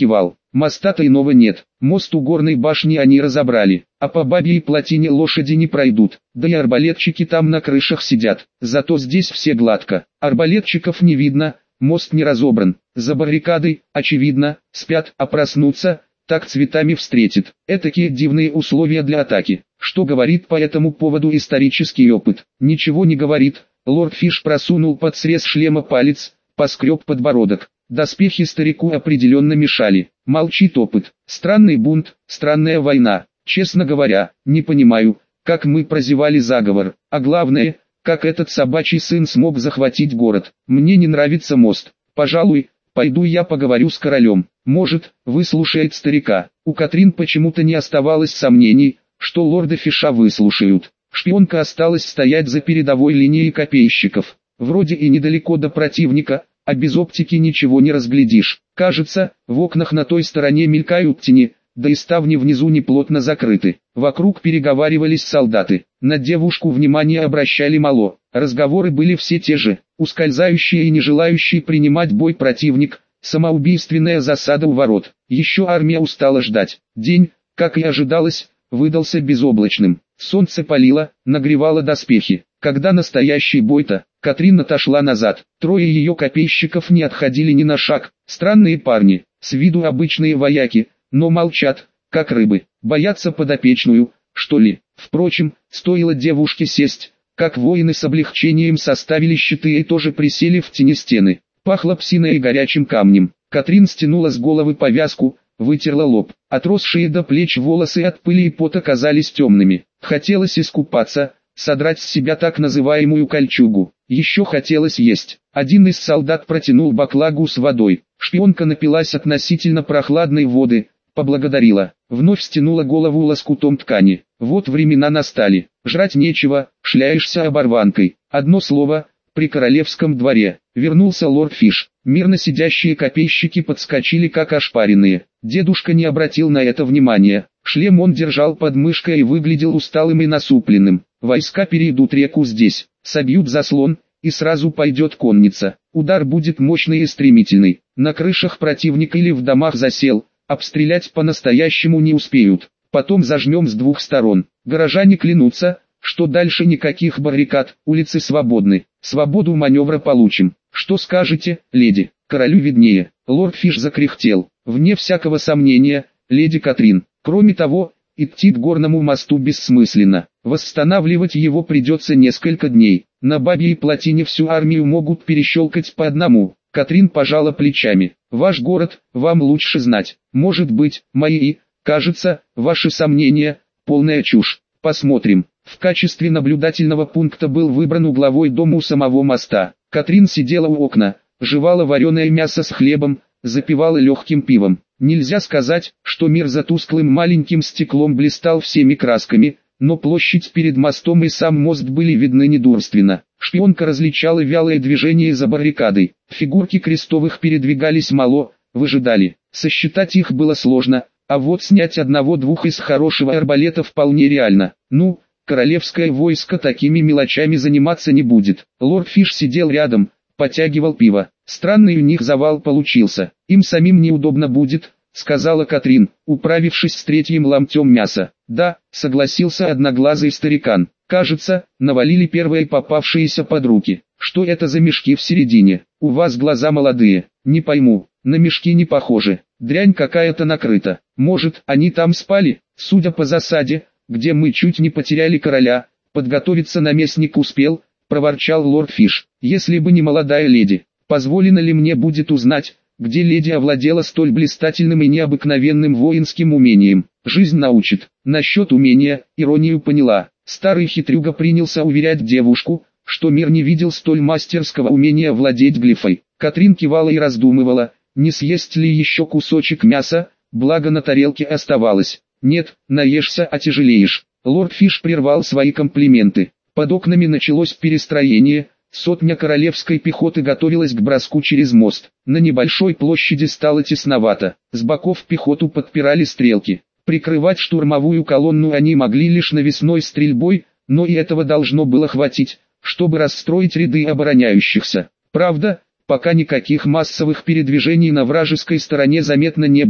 S1: Моста-то иного нет, мост у горной башни они разобрали, а по Бабьей плотине лошади не пройдут, да и арбалетчики там на крышах сидят, зато здесь все гладко, арбалетчиков не видно, мост не разобран, за баррикадой, очевидно, спят, а проснутся, так цветами встретит. Этакие дивные условия для атаки. Что говорит по этому поводу исторический опыт? Ничего не говорит. Лорд Фиш просунул под срез шлема палец, поскреб подбородок. Доспехи старику определенно мешали. Молчит опыт. Странный бунт, странная война. Честно говоря, не понимаю, как мы прозевали заговор. А главное, как этот собачий сын смог захватить город. Мне не нравится мост. Пожалуй, пойду я поговорю с королем. Может, выслушает старика. У Катрин почему-то не оставалось сомнений, что лорда Фиша выслушают. Шпионка осталась стоять за передовой линией копейщиков. Вроде и недалеко до противника, а без оптики ничего не разглядишь. Кажется, в окнах на той стороне мелькают тени, да и ставни внизу неплотно закрыты. Вокруг переговаривались солдаты. На девушку внимание обращали мало. Разговоры были все те же. Ускользающий и не желающий принимать бой противник, самоубийственная засада у ворот. Еще армия устала ждать. День, как и ожидалось, выдался безоблачным. Солнце палило, нагревало доспехи. Когда настоящий бой-то, Катрин отошла назад. Трое ее копейщиков не отходили ни на шаг. Странные парни, с виду обычные вояки, но молчат, как рыбы. Боятся подопечную, что ли. Впрочем, стоило девушке сесть, как воины с облегчением составили щиты и тоже присели в тени стены. Пахло псиной и горячим камнем. Катрин стянула с головы повязку, вытерла лоб. Отросшие до плеч волосы от пыли и пота казались темными. Хотелось искупаться, содрать с себя так называемую кольчугу. Еще хотелось есть. Один из солдат протянул баклагу с водой. Шпионка напилась относительно прохладной воды, поблагодарила. Вновь стянула голову лоскутом ткани. Вот времена настали. Жрать нечего, шляешься оборванкой. Одно слово, при королевском дворе. Вернулся лорд Фиш. Мирно сидящие копейщики подскочили как ошпаренные. Дедушка не обратил на это внимания. Шлем он держал под мышкой и выглядел усталым и насупленным. Войска перейдут реку здесь, собьют заслон, и сразу пойдет конница. Удар будет мощный и стремительный. На крышах противник или в домах засел, обстрелять по-настоящему не успеют. Потом зажмем с двух сторон. Горожане клянутся, что дальше никаких баррикад, улицы свободны. Свободу маневра получим. Что скажете, леди? Королю виднее. Лорд Фиш закряхтел. Вне всякого сомнения, леди Катрин. Кроме того, идти к горному мосту бессмысленно. Восстанавливать его придется несколько дней. На Бабьей плотине всю армию могут перещелкать по одному. Катрин пожала плечами. Ваш город, вам лучше знать. Может быть, мои, кажется, ваши сомнения, полная чушь. Посмотрим. В качестве наблюдательного пункта был выбран угловой дом у самого моста. Катрин сидела у окна, жевала вареное мясо с хлебом, запивала легким пивом. Нельзя сказать, что мир за тусклым маленьким стеклом блистал всеми красками, но площадь перед мостом и сам мост были видны недурственно. Шпионка различала вялое движение за баррикадой. Фигурки крестовых передвигались мало, выжидали. Сосчитать их было сложно, а вот снять одного-двух из хорошего арбалета вполне реально. Ну, королевское войско такими мелочами заниматься не будет. Лорд Фиш сидел рядом, потягивал пиво. Странный у них завал получился. Им самим неудобно будет, сказала Катрин, управившись с третьим ломтем мяса. Да, согласился одноглазый старикан. Кажется, навалили первые попавшиеся под руки. Что это за мешки в середине? У вас глаза молодые. Не пойму, на мешки не похоже. Дрянь какая-то накрыта. Может, они там спали? Судя по засаде, где мы чуть не потеряли короля, подготовиться наместник успел, проворчал лорд Фиш. Если бы не молодая леди, позволено ли мне будет узнать, где леди овладела столь блистательным и необыкновенным воинским умением? Жизнь научит. Насчет умения, иронию поняла. Старый хитрюга принялся уверять девушку, что мир не видел столь мастерского умения владеть глифой. Катрин кивала и раздумывала, не съесть ли еще кусочек мяса, благо на тарелке оставалось. Нет, наешься, отяжелеешь. Лорд Фиш прервал свои комплименты. Под окнами началось перестроение. Сотня королевской пехоты готовилась к броску через мост. На небольшой площади стало тесновато. С боков пехоту подпирали стрелки. Прикрывать штурмовую колонну они могли лишь навесной стрельбой, но и этого должно было хватить, чтобы расстроить ряды обороняющихся. Правда, пока никаких массовых передвижений на вражеской стороне заметно не было.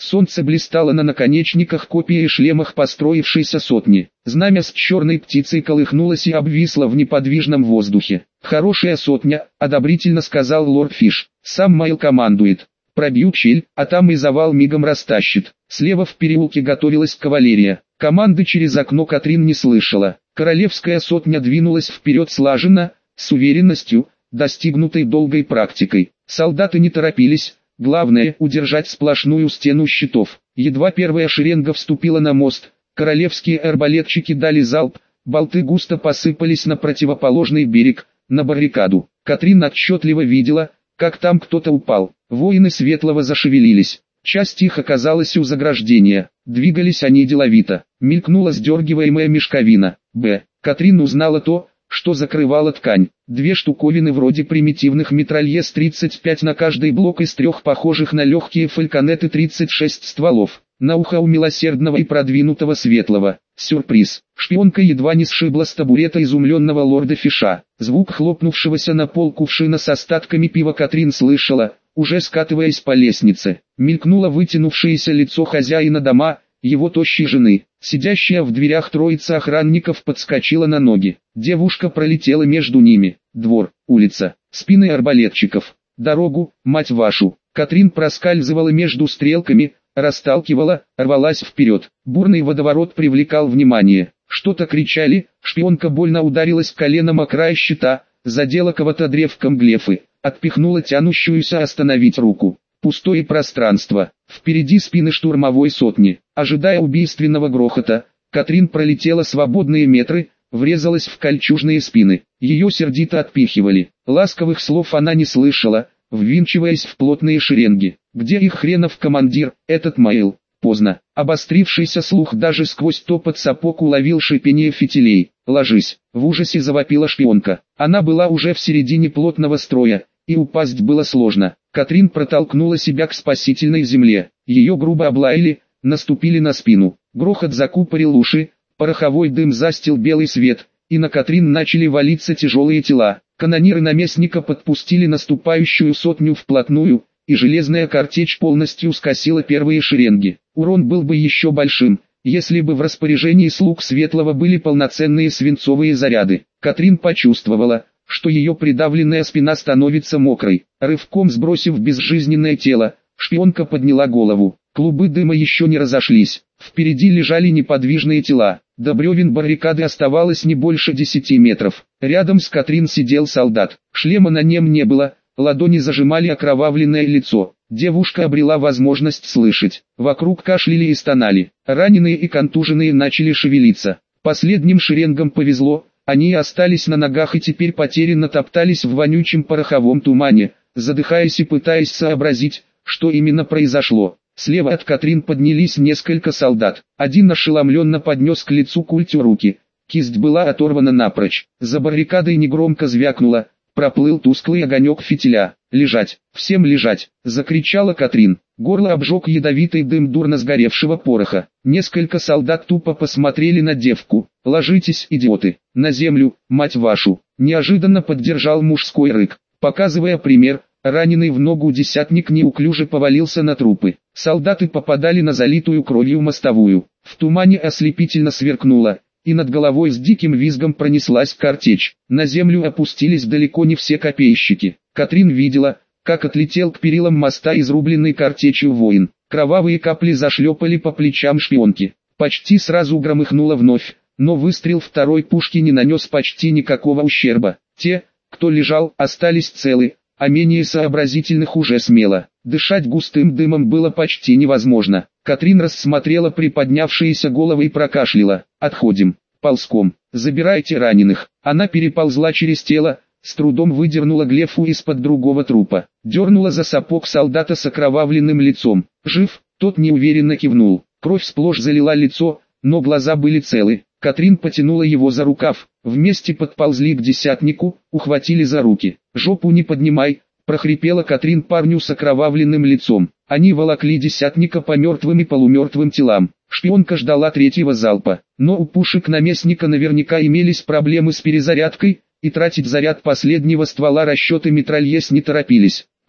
S1: Солнце блистало на наконечниках копий и шлемах построившейся сотни. Знамя с черной птицей колыхнулось и обвисло в неподвижном воздухе. «Хорошая сотня», — одобрительно сказал лорд Фиш. «Сам Майл командует. Пробьют щель, а там и завал мигом растащит». Слева в переулке готовилась кавалерия. Команды через окно Катрин не слышала. Королевская сотня двинулась вперед слаженно, с уверенностью, достигнутой долгой практикой. Солдаты не торопились, главное удержать сплошную стену щитов. Едва первая шеренга вступила на мост, королевские арбалетчики дали залп, болты густо посыпались на противоположный берег, на баррикаду. Катрин отчетливо видела, как там кто-то упал. Воины Светлого зашевелились. Часть их оказалась у заграждения. Двигались они деловито. Мелькнула сдергиваемая мешковина. Б. Катрин узнала то, что закрывала ткань. Две штуковины вроде примитивных митральез тридцать пять на каждый блок из трех похожих на легкие фальконеты тридцать шесть стволов. На ухо у милосердного и продвинутого Светлого. Сюрприз. Шпионка едва не сшибла с табурета изумленного лорда Фиша. Звук хлопнувшегося на пол кувшина с остатками пива Катрин слышала, уже скатываясь по лестнице. Мелькнуло вытянувшееся лицо хозяина дома, его тощей жены. Сидящая в дверях троица охранников подскочила на ноги. Девушка пролетела между ними. Двор, улица, спины арбалетчиков. Дорогу, мать вашу. Катрин проскальзывала между стрелками, расталкивала, рвалась вперед. Бурный водоворот привлекал внимание. Что-то кричали, шпионка больно ударилась коленом о край щита, задела кого-то древком глефы, отпихнула тянущуюся остановить руку. Пустое пространство. Впереди спины штурмовой сотни. Ожидая убийственного грохота, Катрин пролетела свободные метры, врезалась в кольчужные спины. Ее сердито отпихивали. Ласковых слов она не слышала, ввинчиваясь в плотные шеренги. Где их хренов командир, этот Майл? Поздно. Обострившийся слух даже сквозь топот сапог уловил шипение фитилей. «Ложись!» — в ужасе завопила шпионка. Она была уже в середине плотного строя, и упасть было сложно. Катрин протолкнула себя к спасительной земле. Ее грубо облаяли, наступили на спину. Грохот закупорил уши, пороховой дым застил белый свет, и на Катрин начали валиться тяжелые тела. Канониры наместника подпустили наступающую сотню вплотную, и железная картечь полностью скосила первые шеренги. Урон был бы еще большим, если бы в распоряжении слуг Светлого были полноценные свинцовые заряды. Катрин почувствовала, что ее придавленная спина становится мокрой. Рывком сбросив безжизненное тело, шпионка подняла голову. Клубы дыма еще не разошлись. Впереди лежали неподвижные тела. До бревен баррикады оставалось не больше десяти метров. Рядом с Катрин сидел солдат. Шлема на нем не было, ладони зажимали окровавленное лицо. Девушка обрела возможность слышать. Вокруг кашляли и стонали. Раненые и контуженные начали шевелиться. Последним шеренгам повезло. Они остались на ногах и теперь потерянно топтались в вонючем пороховом тумане, задыхаясь и пытаясь сообразить, что именно произошло. Слева от Катрин поднялись несколько солдат. Один ошеломленно поднес к лицу культю руки. Кисть была оторвана напрочь. За баррикадой негромко звякнуло. Проплыл тусклый огонек фитиля. «Лежать! Всем лежать!» — закричала Катрин. Горло обжег ядовитый дым дурно сгоревшего пороха. Несколько солдат тупо посмотрели на девку. «Ложитесь, идиоты! На землю, мать вашу!» Неожиданно поддержал мужской рык. Показывая пример, раненый в ногу десятник неуклюже повалился на трупы. Солдаты попадали на залитую кровью мостовую. В тумане ослепительно сверкнуло, и над головой с диким визгом пронеслась картечь. На землю опустились далеко не все копейщики. Катрин видела, как отлетел к перилам моста изрубленный картечью воин. Кровавые капли зашлепали по плечам шпионки. Почти сразу громыхнуло вновь, но выстрел второй пушки не нанес почти никакого ущерба. Те, кто лежал, остались целы, а менее сообразительных уже смело. Дышать густым дымом было почти невозможно. Катрин рассмотрела приподнявшиеся головы и прокашляла. «Отходим, ползком, забирайте раненых». Она переползла через тело, с трудом выдернула глефу из-под другого трупа. Дернула за сапог солдата с окровавленным лицом. «Жив?» Тот неуверенно кивнул. Кровь сплошь залила лицо, но глаза были целы. Катрин потянула его за рукав. Вместе подползли к десятнику, ухватили за руки. «Жопу не поднимай», — прохрипела Катрин парню с окровавленным лицом. Они волокли десятника по мертвым и полумертвым телам. Шпионка ждала третьего залпа, но у пушек наместника наверняка имелись проблемы с перезарядкой, и тратить заряд последнего ствола расчеты митральез не торопились.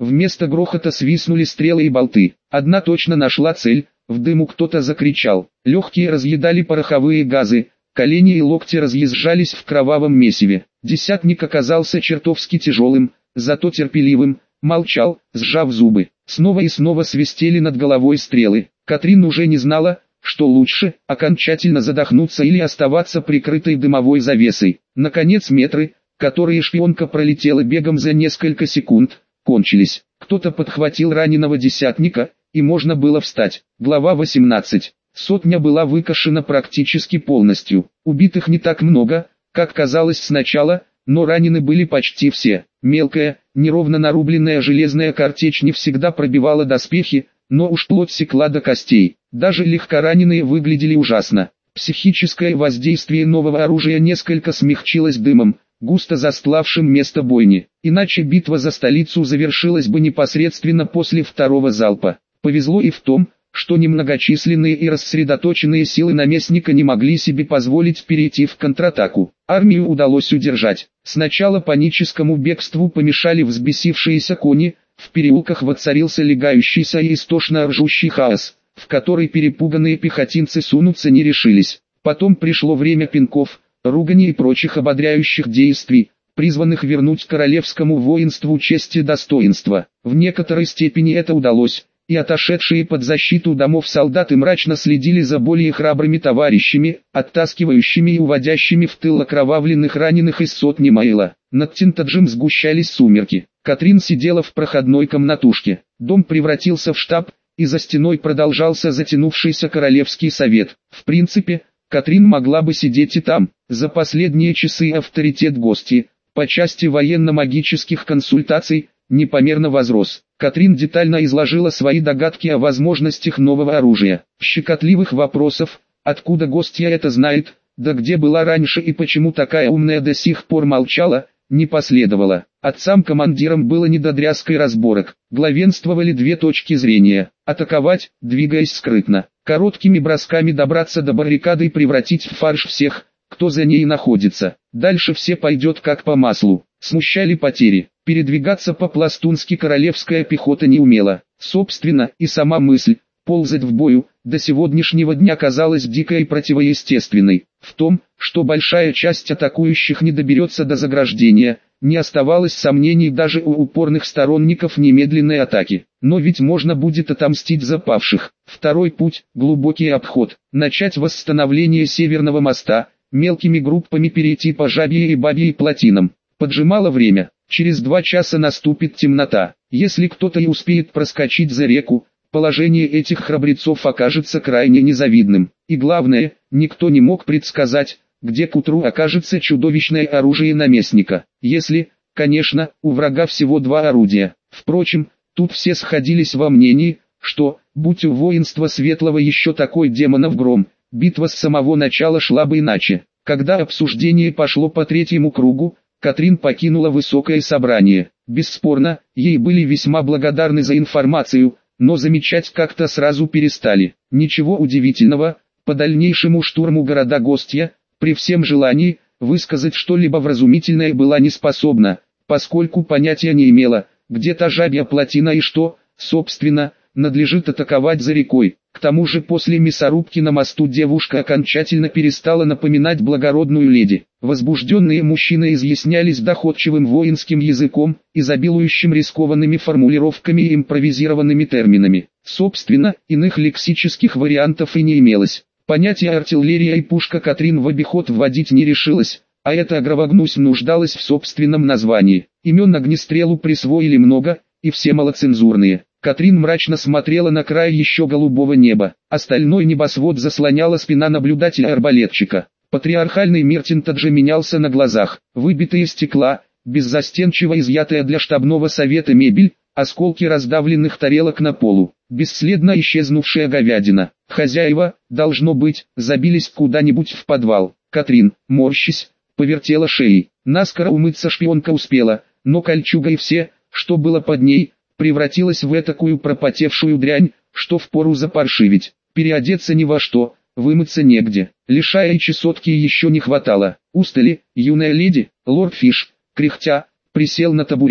S1: Вместо грохота свистнули стрелы и болты. Одна точно нашла цель, в дыму кто-то закричал. Легкие разъедали пороховые газы, колени и локти разъезжались в кровавом месиве. Десятник оказался чертовски тяжелым, зато терпеливым, молчал, сжав зубы. Снова и снова свистели над головой стрелы. Катрин уже не знала, что лучше, окончательно задохнуться или оставаться прикрытой дымовой завесой. Наконец метры, которые шпионка пролетела бегом за несколько секунд, кончились. Кто-то подхватил раненого десятника, и можно было встать. Глава восемнадцать. Сотня была выкошена практически полностью. Убитых не так много, как казалось сначала, но ранены были почти все. Мелкая, неровно нарубленная железная картечь не всегда пробивала доспехи, но уж плоть секла до костей. Даже легкораненые выглядели ужасно. Психическое воздействие нового оружия несколько смягчилось дымом, густо застлавшим место бойни. Иначе битва за столицу завершилась бы непосредственно после второго залпа. Повезло и в том, что немногочисленные и рассредоточенные силы наместника не могли себе позволить перейти в контратаку. Армию удалось удержать. Сначала паническому бегству помешали взбесившиеся кони, в переулках воцарился легающийся и истошно ржущий хаос, в который перепуганные пехотинцы сунуться не решились. Потом пришло время пинков, ругани и прочих ободряющих действий, призванных вернуть королевскому воинству честь и достоинство. В некоторой степени это удалось, и отошедшие под защиту домов солдаты мрачно следили за более храбрыми товарищами, оттаскивающими и уводящими в тыл окровавленных раненых из сотни Майла. Над Тинтаджем сгущались сумерки. Катрин сидела в проходной комнатушке. Дом превратился в штаб, и за стеной продолжался затянувшийся королевский совет. В принципе, Катрин могла бы сидеть и там. За последние часы авторитет гостьи, по части военно-магических консультаций, непомерно возрос. Катрин детально изложила свои догадки о возможностях нового оружия. Щекотливых вопросов, откуда гостья это знает, да где была раньше и почему такая умная до сих пор молчала, не последовало. Отцам-командирам было не до дрязг и разборок. Главенствовали две точки зрения: атаковать, двигаясь скрытно, короткими бросками добраться до баррикады и превратить в фарш всех, кто за ней находится. Дальше все пойдет как по маслу. Смущали потери. Передвигаться по-пластунски королевская пехота не умела. Собственно, и сама мысль ползать в бою до сегодняшнего дня казалась дикой и противоестественной. В том, что большая часть атакующих не доберется до заграждения, не оставалось сомнений даже у упорных сторонников немедленной атаки. Но ведь можно будет отомстить за павших. Второй путь – глубокий обход. Начать восстановление Северного моста, мелкими группами перейти по Жабье и Бабье плотинам. Поджимало время. Через два часа наступит темнота. Если кто-то и успеет проскочить за реку, положение этих храбрецов окажется крайне незавидным. И главное, никто не мог предсказать, где к утру окажется чудовищное оружие наместника. Если, конечно, у врага всего два орудия. Впрочем, тут все сходились во мнении, что, будь у воинства Светлого еще такой демонов гром, битва с самого начала шла бы иначе. Когда обсуждение пошло по третьему кругу, Катрин покинула высокое собрание. Бесспорно, ей были весьма благодарны за информацию, но замечать как-то сразу перестали. Ничего удивительного, по дальнейшему штурму города-гостья, при всем желании, высказать что-либо вразумительное была не способна, поскольку понятия не имела, где та Жабья плотина и что, собственно, надлежит атаковать за рекой. К тому же после мясорубки на мосту девушка окончательно перестала напоминать благородную леди. Возбужденные мужчины изъяснялись доходчивым воинским языком, изобилующим рискованными формулировками и импровизированными терминами. Собственно, иных лексических вариантов и не имелось. Понятие артиллерия и пушка Катрин в обиход вводить не решилась, а эта Агровогнусь нуждалась в собственном названии. Имен огнестрелу присвоили много, и все малоцензурные. Катрин мрачно смотрела на край еще голубого неба. Остальной небосвод заслоняла спина наблюдателя-арбалетчика. Патриархальный мир Тинтаджа менялся на глазах. Выбитые стекла, беззастенчиво изъятая для штабного совета мебель, осколки раздавленных тарелок на полу, бесследно исчезнувшая говядина. Хозяева, должно быть, забились куда-нибудь в подвал. Катрин, морщись, повертела шеей. Наскоро умыться шпионка успела, но кольчуга и все, что было под ней, превратилась в этакую пропотевшую дрянь, что впору запаршивить. Переодеться ни во что, вымыться негде. Лишая и чесотки еще не хватало. Устали, юная леди, лорд Фиш, кряхтя, присел на табурет.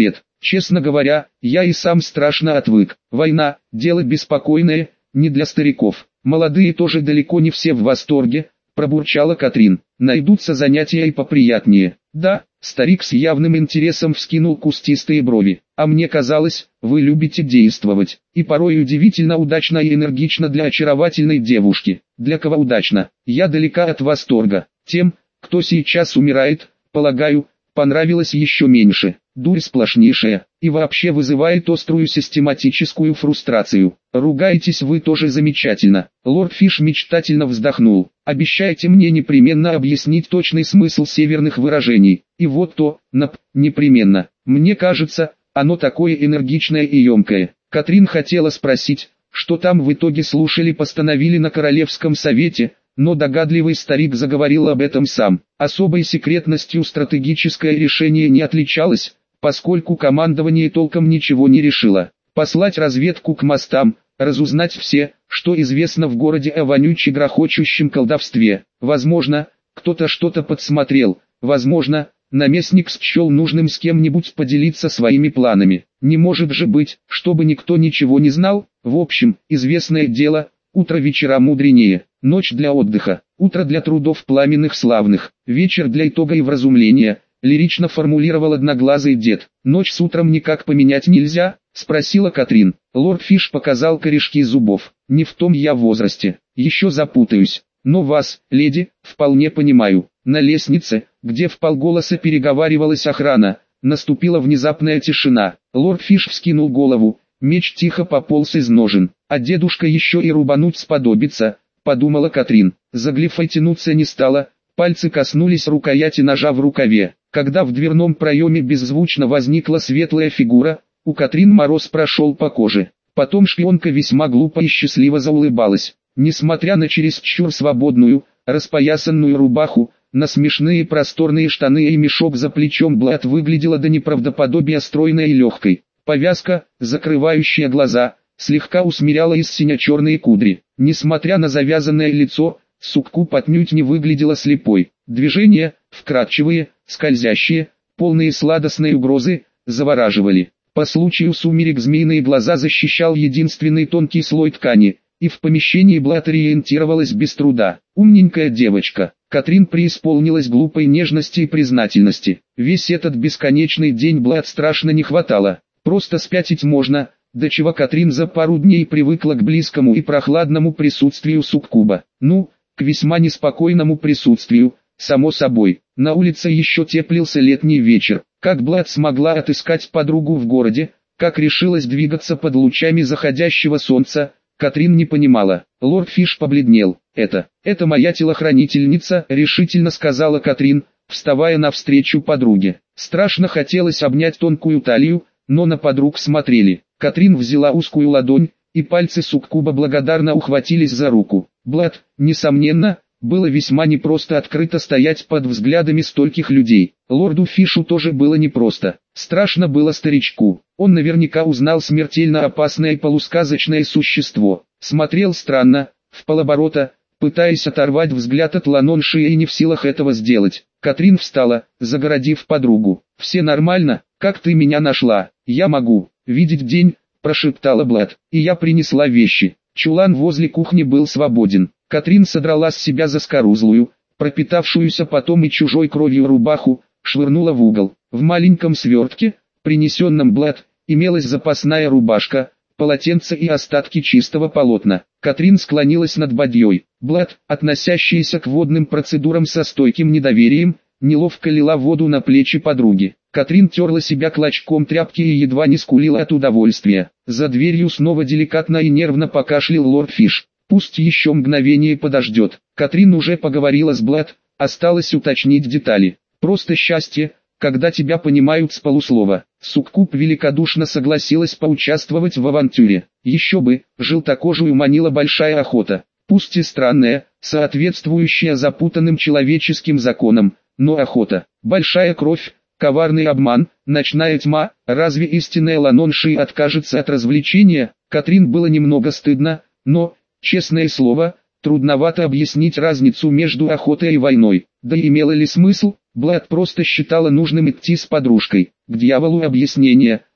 S1: Честно говоря, я и сам страшно отвык. Война – дело беспокойное, не для стариков. Молодые тоже далеко не все в восторге, пробурчала Катрин. Найдутся занятия и поприятнее. Да, старик с явным интересом вскинул кустистые брови. А мне казалось, вы любите действовать. И порой удивительно удачно и энергично для очаровательной девушки. Для кого удачно? Я далека от восторга. Тем, кто сейчас умирает, полагаю, понравилось еще меньше. Дурь сплошнейшая, и вообще вызывает острую систематическую фрустрацию. Ругаетесь вы тоже замечательно. Лорд Фиш мечтательно вздохнул. Обещайте мне непременно объяснить точный смысл северных выражений. И вот то, нап, непременно. Мне кажется, оно такое энергичное и емкое. Катрин хотела спросить, что там в итоге слушали постановили на Королевском совете, но догадливый старик заговорил об этом сам. Особой секретностью стратегическое решение не отличалось, поскольку командование толком ничего не решило. Послать разведку к мостам, разузнать все, что известно в городе о вонюче грохочущем колдовстве. Возможно, кто-то что-то подсмотрел, возможно, наместник счел нужным с кем-нибудь поделиться своими планами. Не может же быть, чтобы никто ничего не знал. В общем, известное дело, утро вечера мудренее, ночь для отдыха, утро для трудов пламенных славных, вечер для итога и вразумления, лирично формулировал одноглазый дед. Ночь с утром никак поменять нельзя, спросила Катрин. Лорд Фиш показал корешки зубов. Не в том я возрасте, еще запутаюсь. Но вас, леди, вполне понимаю. На лестнице, где вполголоса переговаривалась охрана, наступила внезапная тишина. Лорд Фиш вскинул голову, меч тихо пополз из ножен. А дедушка еще и рубануть сподобится, подумала Катрин. За глифой тянуться не стала, пальцы коснулись рукояти ножа в рукаве. Когда в дверном проеме беззвучно возникла светлая фигура, у Катрин мороз прошел по коже. Потом шпионка весьма глупо и счастливо заулыбалась. Несмотря на чересчур свободную, распоясанную рубаху, на смешные просторные штаны и мешок за плечом Блэд выглядела до неправдоподобия стройной и легкой. Повязка, закрывающая глаза, слегка усмиряла из сине-черные кудри. Несмотря на завязанное лицо, суккуб отнюдь не выглядела слепой. Движения, вкрадчивые, скользящие, полные сладостной угрозы, завораживали. По случаю сумерек змеиные глаза защищал единственный тонкий слой ткани, и в помещении Блэд ориентировалась без труда. Умненькая девочка. Катрин преисполнилась глупой нежности и признательности. Весь этот бесконечный день Блэд страшно не хватало. Просто спятить можно, до чего Катрин за пару дней привыкла к близкому и прохладному присутствию суккуба. Ну, к весьма неспокойному присутствию, само собой. На улице еще теплился летний вечер. Как Блэд смогла отыскать подругу в городе, как решилась двигаться под лучами заходящего солнца, Катрин не понимала. Лорд Фиш побледнел. «Это, это моя телохранительница», — решительно сказала Катрин, вставая навстречу подруге. Страшно хотелось обнять тонкую талию, но на подруг смотрели. Катрин взяла узкую ладонь, и пальцы суккуба благодарно ухватились за руку. Блэд, несомненно, было весьма непросто открыто стоять под взглядами стольких людей. Лорду Фишу тоже было непросто. Страшно было старичку. Он наверняка узнал смертельно опасное полусказочное существо. Смотрел странно, вполоборота, пытаясь оторвать взгляд от Ланонши и не в силах этого сделать. Катрин встала, загородив подругу. «Все нормально? Как ты меня нашла?» «Я могу видеть день», — прошептала Блэд. «И я принесла вещи». Чулан возле кухни был свободен. Катрин содрала с себя заскорузлую, пропитавшуюся потом и чужой кровью рубаху, швырнула в угол. В маленьком свертке, принесенном Блэд, имелась запасная рубашка, полотенце и остатки чистого полотна. Катрин склонилась над бадьей. Блэд, относящаяся к водным процедурам со стойким недоверием, неловко лила воду на плечи подруги. Катрин терла себя клочком тряпки и едва не скулила от удовольствия. За дверью снова деликатно и нервно покашлял лорд Фиш. Пусть еще мгновение подождет. Катрин уже поговорила с Блэд, осталось уточнить детали. Просто счастье, когда тебя понимают с полуслова. Суккуб великодушно согласилась поучаствовать в авантюре. Еще бы, желтокожую манила большая охота. Пусть и странная, соответствующая запутанным человеческим законам, но охота. Большая кровь, коварный обман, ночная тьма. Разве истинная Ланонши откажется от развлечения? Катрин было немного стыдно, но, честное слово, трудновато объяснить разницу между охотой и войной. Да и имело ли смысл? Блэд просто считала нужным идти с подружкой. К дьяволу объяснения,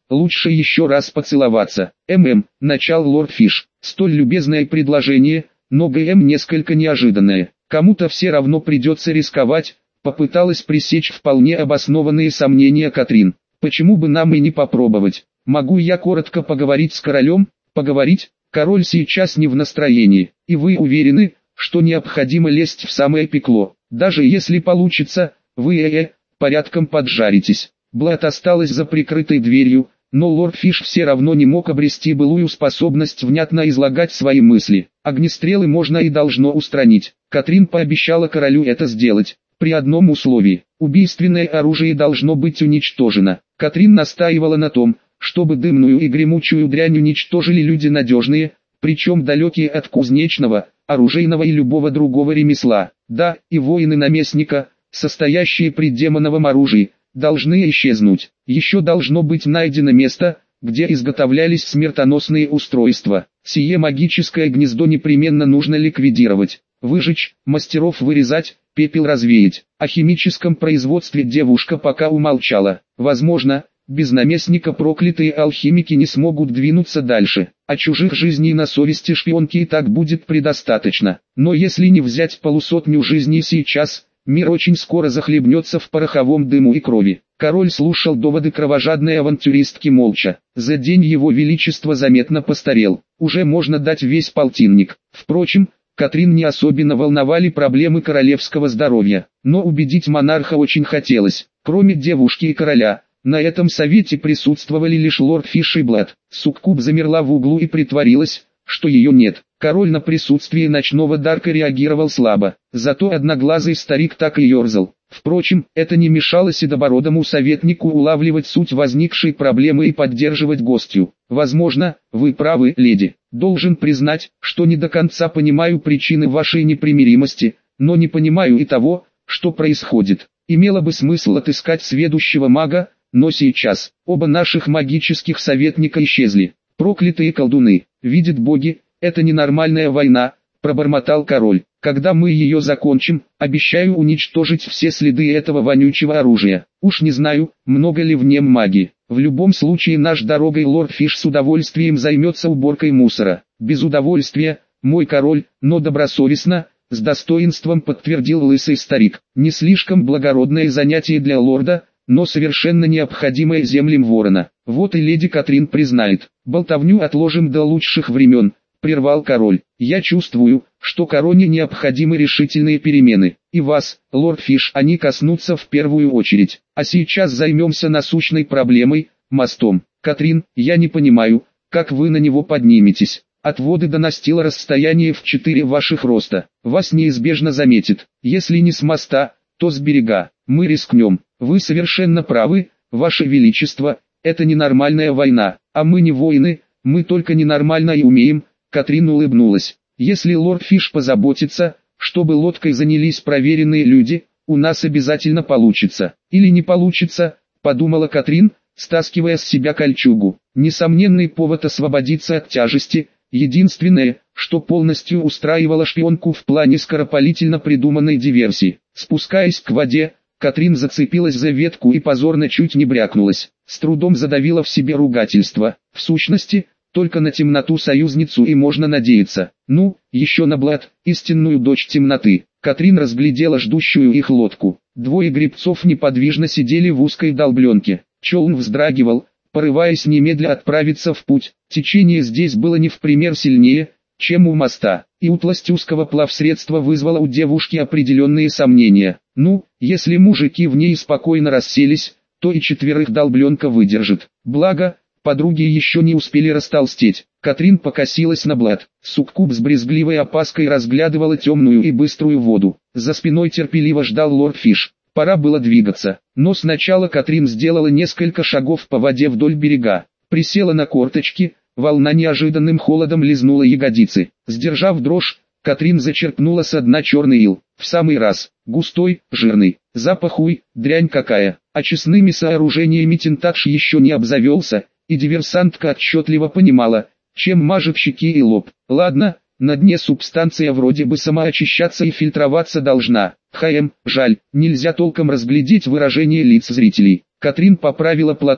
S1: лучше еще раз поцеловаться. ММ, начал лорд Фиш. Столь любезное предложение, но ГМ несколько неожиданное. Кому-то все равно придется рисковать, попыталась пресечь вполне обоснованные сомнения Катрин. Почему бы нам и не попробовать? Могу я коротко поговорить с королем? Поговорить? Король сейчас не в настроении, и вы уверены, что необходимо лезть в самое пекло. Даже если получится, вы э-э, порядком поджаритесь. Блэд осталась за прикрытой дверью, но лорд Фиш все равно не мог обрести былую способность внятно излагать свои мысли. Огнестрелы можно и должно устранить. Катрин пообещала королю это сделать, при одном условии. Убийственное оружие должно быть уничтожено. Катрин настаивала на том, чтобы дымную и гремучую дрянь уничтожили люди надежные, причем далекие от кузнечного, оружейного и любого другого ремесла. Да, и воины наместника, состоящие при демоновом оружии, должны исчезнуть. Еще должно быть найдено место, где изготовлялись смертоносные устройства. Сие магическое гнездо непременно нужно ликвидировать, выжечь, мастеров вырезать, пепел развеять. О химическом производстве девушка пока умолчала. Возможно, без наместника проклятые алхимики не смогут двинуться дальше, а чужих жизней на совести шпионки и так будет предостаточно. Но если не взять полусотню жизней сейчас, мир очень скоро захлебнется в пороховом дыму и крови. Король слушал доводы кровожадной авантюристки молча. За день его величество заметно постарел. Уже можно дать весь полтинник. Впрочем, Катрин не особенно волновали проблемы королевского здоровья. Но убедить монарха очень хотелось. Кроме девушки и короля, на этом совете присутствовали лишь лорд Фиш и Блэд. Суккуб замерла в углу и притворилась, что ее нет. Король на присутствие ночного Дарка реагировал слабо, зато одноглазый старик так и ерзал. Впрочем, это не мешало седобородому советнику улавливать суть возникшей проблемы и поддерживать гостью. «Возможно, вы правы, леди. Должен признать, что не до конца понимаю причины вашей непримиримости, но не понимаю и того, что происходит. Имело бы смысл отыскать сведущего мага, но сейчас оба наших магических советника исчезли. Проклятые колдуны, видят боги, это ненормальная война», — пробормотал король. «Когда мы ее закончим, обещаю уничтожить все следы этого вонючего оружия. Уж не знаю, много ли в нем магии. В любом случае наш дорогой лорд Фиш с удовольствием займется уборкой мусора». «Без удовольствия, мой король, но добросовестно», — с достоинством подтвердил лысый старик. «Не слишком благородное занятие для лорда, но совершенно необходимое землям ворона. Вот и леди Катрин признает. Болтовню отложим до лучших времен», — прервал король. «Я чувствую, что короне необходимы решительные перемены. И вас, лорд Фиш, они коснутся в первую очередь. А сейчас займемся насущной проблемой, мостом. Катрин, я не понимаю, как вы на него подниметесь. От воды до настила расстояние в четыре ваших роста. Вас неизбежно заметит. Если не с моста, то с берега. Мы рискнем. Вы совершенно правы, ваше величество, это ненормальная война, а мы не воины, мы только ненормально и умеем». Катрин улыбнулась. «Если лорд Фиш позаботится, чтобы лодкой занялись проверенные люди, у нас обязательно получится. Или не получится», — подумала Катрин, стаскивая с себя кольчугу. Несомненный повод освободиться от тяжести, единственное, что полностью устраивало шпионку в плане скоропалительно придуманной диверсии. Спускаясь к воде, Катрин зацепилась за ветку и позорно чуть не брякнулась. С трудом задавила в себе ругательство. В сущности, только на темноту союзницу и можно надеяться. Ну, еще на Блэд, истинную дочь темноты. Катрин разглядела ждущую их лодку. Двое гребцов неподвижно сидели в узкой долбленке. Челн вздрагивал, порываясь немедля отправиться в путь. Течение здесь было не в пример сильнее, чем у моста, и утлость узкого плавсредства вызвала у девушки определенные сомнения. Ну, если мужики в ней спокойно расселись, то и четверых долбленка выдержит. Благо, подруги еще не успели растолстеть. Катрин покосилась на Блэд. Суккуб с брезгливой опаской разглядывала темную и быструю воду. За спиной терпеливо ждал лорд Фиш. Пора было двигаться, но сначала Катрин сделала несколько шагов по воде вдоль берега. Присела на корточки, волна неожиданным холодом лизнула ягодицы. Сдержав дрожь, Катрин зачерпнула со дна черный ил. В самый раз, густой, жирный, запах уй, дрянь какая. Очистными сооружениями Тентакш еще не обзавелся, и диверсантка отчетливо понимала, чем мажет щеки и лоб. Ладно, на дне субстанция вроде бы самоочищаться и фильтроваться должна. Хм, жаль, нельзя толком разглядеть выражение лиц зрителей. Катрин поправила платок,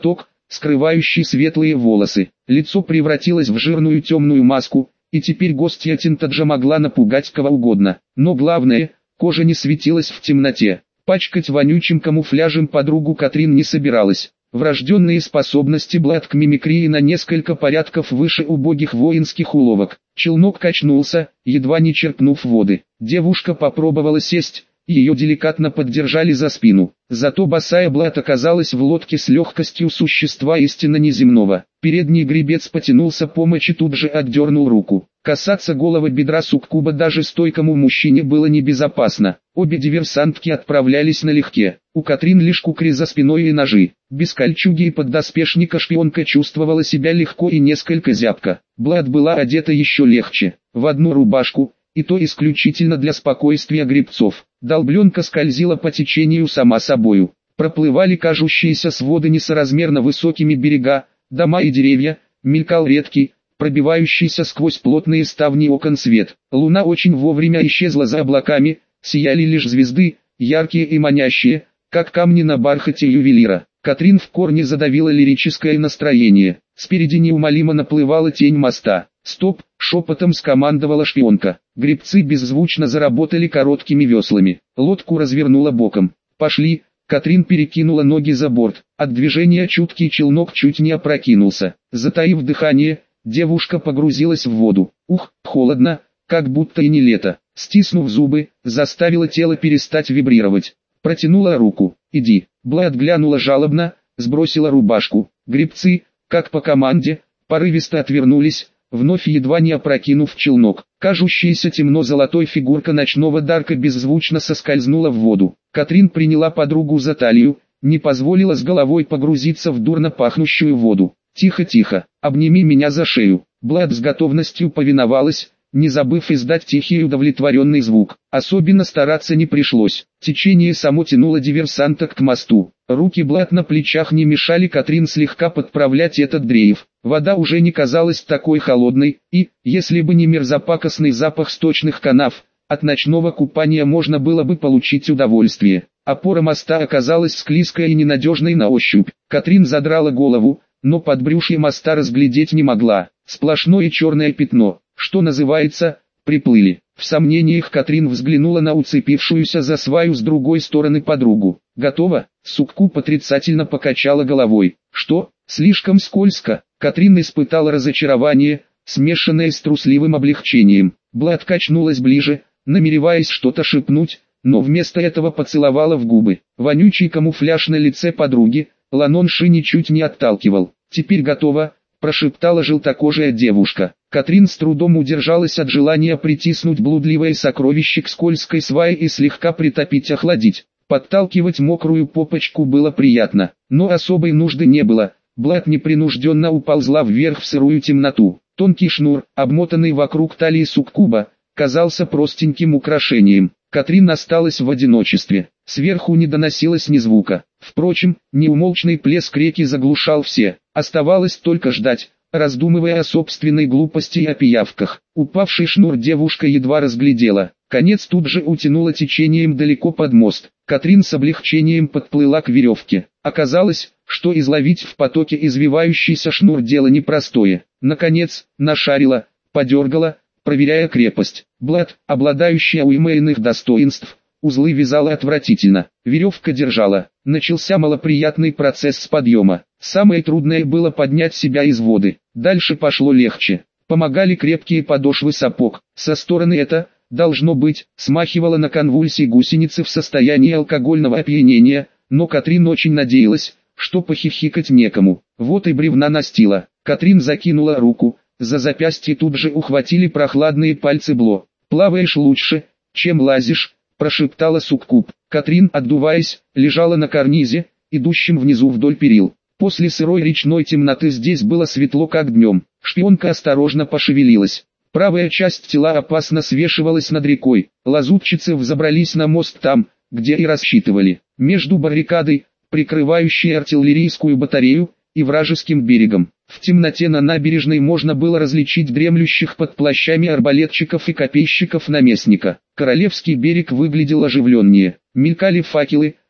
S1: скрывающий светлые волосы. Лицо превратилось в жирную темную маску, и теперь гостья Тинтаджа могла напугать кого угодно. Но главное, кожа не светилась в темноте. Пачкать вонючим камуфляжем подругу Катрин не собиралась. Врожденные способности Блад к мимикрии на несколько порядков выше убогих воинских уловок. Челнок качнулся, едва не черпнув воды. Девушка попробовала сесть, ее деликатно поддержали за спину. Зато босая Блад оказалась в лодке с легкостью существа истинно неземного. Передний гребец потянулся помочь и тут же отдернул руку. Касаться головы бедра суккуба даже стойкому мужчине было небезопасно. Обе диверсантки отправлялись налегке. У Катрин лишь кукри за спиной и ножи. Без кольчуги и поддоспешника шпионка чувствовала себя легко и несколько зябко. Блад была одета еще легче, в одну рубашку, и то исключительно для спокойствия гребцов. Долбленка скользила по течению сама собою. Проплывали кажущиеся своды несоразмерно высокими берега, дома и деревья, мелькал редкий, пробивающийся сквозь плотные ставни окон свет. Луна очень вовремя исчезла за облаками, сияли лишь звезды, яркие и манящие, как камни на бархате ювелира. Катрин в корне задавила лирическое настроение. Спереди неумолимо наплывала тень моста. «Стоп!» — шепотом скомандовала шпионка. Гребцы беззвучно заработали короткими веслами. Лодку развернула боком. «Пошли!» Катрин перекинула ноги за борт. От движения чуткий челнок чуть не опрокинулся. Затаив дыхание, девушка погрузилась в воду. Ух, холодно, как будто и не лето. Стиснув зубы, заставила тело перестать вибрировать. Протянула руку. «Иди». Блад глянула жалобно, сбросила рубашку. Гребцы, как по команде, порывисто отвернулись, вновь едва не опрокинув челнок. Кажущаяся темно-золотой фигурка ночного Дарка беззвучно соскользнула в воду. Катрин приняла подругу за талию, не позволила с головой погрузиться в дурно пахнущую воду. «Тихо-тихо, обними меня за шею». Блад с готовностью повиновалась, не забыв издать тихий и удовлетворенный звук. Особенно стараться не пришлось. Течение само тянуло диверсанток к мосту. Руки Блад на плечах не мешали Катрин слегка подправлять этот дрейф. Вода уже не казалась такой холодной, и, если бы не мерзопакостный запах сточных канав, от ночного купания можно было бы получить удовольствие. Опора моста оказалась склизкой и ненадежной на ощупь. Катрин задрала голову, но подбрюшье моста разглядеть не могла. Сплошное черное пятно, что называется, приплыли. В сомнениях Катрин взглянула на уцепившуюся за сваю с другой стороны подругу. «Готово?» Суккуб отрицательно покачала головой. «Что? Слишком скользко?» Катрин испытала разочарование, смешанное с трусливым облегчением. Блад качнулась ближе, намереваясь что-то шепнуть, но вместо этого поцеловала в губы. Вонючий камуфляж на лице подруги, Ланонши ничуть не отталкивал. «Теперь готово», — прошептала желтокожая девушка. Катрин с трудом удержалась от желания притиснуть блудливое сокровище к скользкой свае и слегка притопить-охладить. Подталкивать мокрую попочку было приятно, но особой нужды не было. Блад непринужденно уползла вверх в сырую темноту. Тонкий шнур, обмотанный вокруг талии суккуба, казался простеньким украшением. Катрин осталась в одиночестве. Сверху не доносилось ни звука. Впрочем, неумолчный плеск реки заглушал все. Оставалось только ждать, раздумывая о собственной глупости и о пиявках. Упавший шнур девушка едва разглядела. Конец тут же утянуло течением далеко под мост. Катрин с облегчением подплыла к веревке. Оказалось, что изловить в потоке извивающийся шнур дело непростое. Наконец, нашарила, подергала, проверяя крепость. Блад, обладающая уймой иных достоинств, узлы вязала отвратительно, веревка держала. Начался малоприятный процесс с подъема. Самое трудное было поднять себя из воды. Дальше пошло легче. Помогали крепкие подошвы сапог. Со стороны это, должно быть, смахивало на конвульсии гусеницы в состоянии алкогольного опьянения, но Катрин очень надеялась, что похихикать некому. Вот и бревна настила. Катрин закинула руку, за запястье тут же ухватили прохладные пальцы Бло. «Плаваешь лучше, чем лазишь», — прошептала суккуб. Катрин, отдуваясь, лежала на карнизе, идущем внизу вдоль перил. После сырой речной темноты здесь было светло как днем. Шпионка осторожно пошевелилась. Правая часть тела опасно свешивалась над рекой. Лазутчицы взобрались на мост там, где и рассчитывали. Между баррикадой, прикрывающей артиллерийскую батарею, и вражеским берегом. В темноте на набережной можно было различить дремлющих под плащами арбалетчиков и копейщиков наместника. Королевский берег выглядел оживленнее. Мелькали факелы,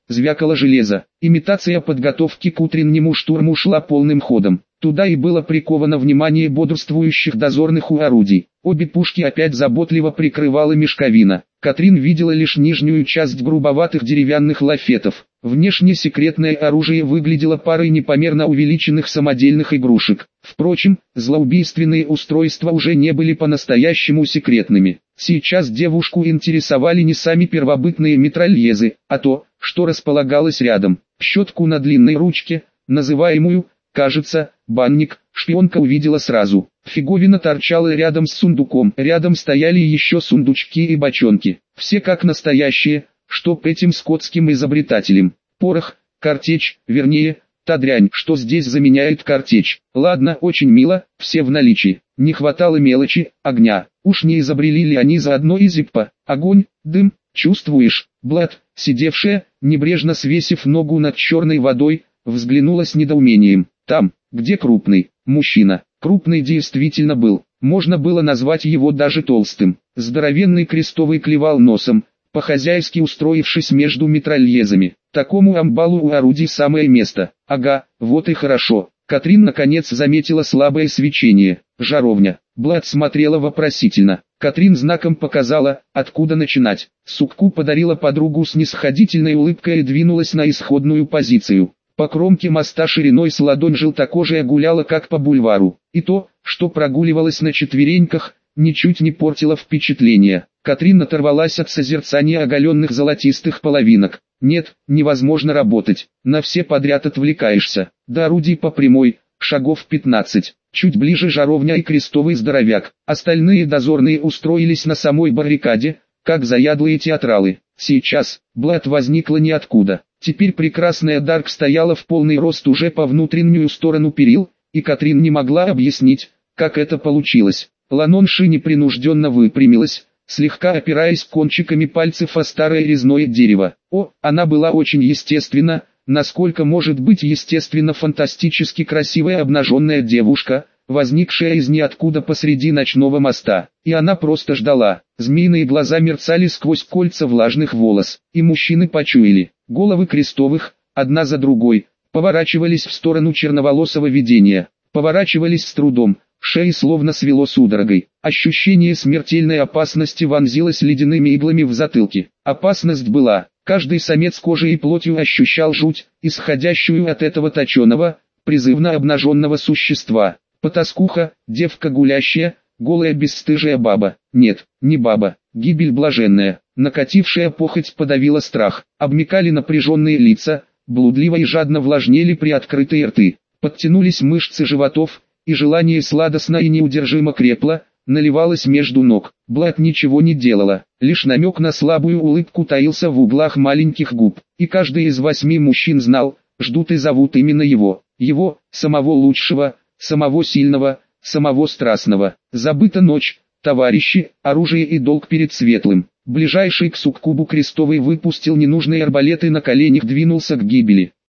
S1: звякало железо. Имитация подготовки к утреннему штурму шла полным ходом. Туда и было приковано внимание бодрствующих дозорных у орудий. Обе пушки опять заботливо прикрывала мешковина. Катрин видела лишь нижнюю часть грубоватых деревянных лафетов. Внешне секретное оружие выглядело парой непомерно увеличенных самодельных игрушек. Впрочем, злоубийственные устройства уже не были по-настоящему секретными. Сейчас девушку интересовали не сами первобытные митральезы, а то, что располагалось рядом. Щетку на длинной ручке, называемую, кажется, банник, шпионка увидела сразу. Фиговина торчала рядом с сундуком. Рядом стояли еще сундучки и бочонки. Все как настоящие, чтоб этим скотским изобретателям. Порох, картечь, вернее, та дрянь, что здесь заменяет картечь. Ладно, очень мило, все в наличии. Не хватало мелочи, огня. Уж не изобрели ли они заодно и зиппо? Огонь, дым, чувствуешь? Блад, сидевшая, небрежно свесив ногу над черной водой, взглянула с недоумением. Там, где крупный, мужчина. Крупный действительно был. Можно было назвать его даже толстым. Здоровенный крестовый клевал носом, по-хозяйски устроившись между митральезами. Такому амбалу у орудий самое место. Ага, вот и хорошо. Катрин наконец заметила слабое свечение. Жаровня. Блад смотрела вопросительно. Катрин знаком показала, откуда начинать. Сукку подарила подругу снисходительной улыбкой и двинулась на исходную позицию. По кромке моста шириной с ладонь желтокожая гуляла как по бульвару. И то, что прогуливалась на четвереньках, ничуть не портило впечатление. Катрин оторвалась от созерцания оголенных золотистых половинок. Нет, невозможно работать, на все подряд отвлекаешься. До орудий по прямой, шагов пятнадцать. Чуть ближе жаровня и крестовый здоровяк. Остальные дозорные устроились на самой баррикаде, как заядлые театралы. Сейчас, Блад возникла ниоткуда. Теперь прекрасная Дарк стояла в полный рост уже по внутреннюю сторону перил, и Катрин не могла объяснить, как это получилось. Ланонши непринужденно выпрямилась, слегка опираясь кончиками пальцев о старое резное дерево. О, она была очень естественна, насколько может быть естественно фантастически красивая обнаженная девушка, возникшая из ниоткуда посреди ночного моста. И она просто ждала. Змеиные глаза мерцали сквозь кольца влажных волос, и мужчины почуяли. Головы крестовых, одна за другой, поворачивались в сторону черноволосого видения. Поворачивались с трудом, шеи словно свело судорогой. Ощущение смертельной опасности вонзилось ледяными иглами в затылке. Опасность была. Каждый самец кожей и плотью ощущал жуть, исходящую от этого точеного, призывно обнаженного существа. Потаскуха, девка гулящая, голая бесстыжая баба. Нет, не баба, гибель блаженная. Накатившая похоть подавила страх. Обмякали напряженные лица, блудливо и жадно влажнели приоткрытые рты. Подтянулись мышцы животов, и желание сладостно и неудержимо крепло, наливалось между ног. Блад ничего не делала, лишь намек на слабую улыбку таился в углах маленьких губ. И каждый из восьми мужчин знал, ждут и зовут именно его. Его, самого лучшего, самого сильного, самого страстного. Забыта ночь, товарищи, оружие и долг перед светлым. Ближайший к суккубу крестовый выпустил ненужные арбалеты, на коленях двинулся к гибели.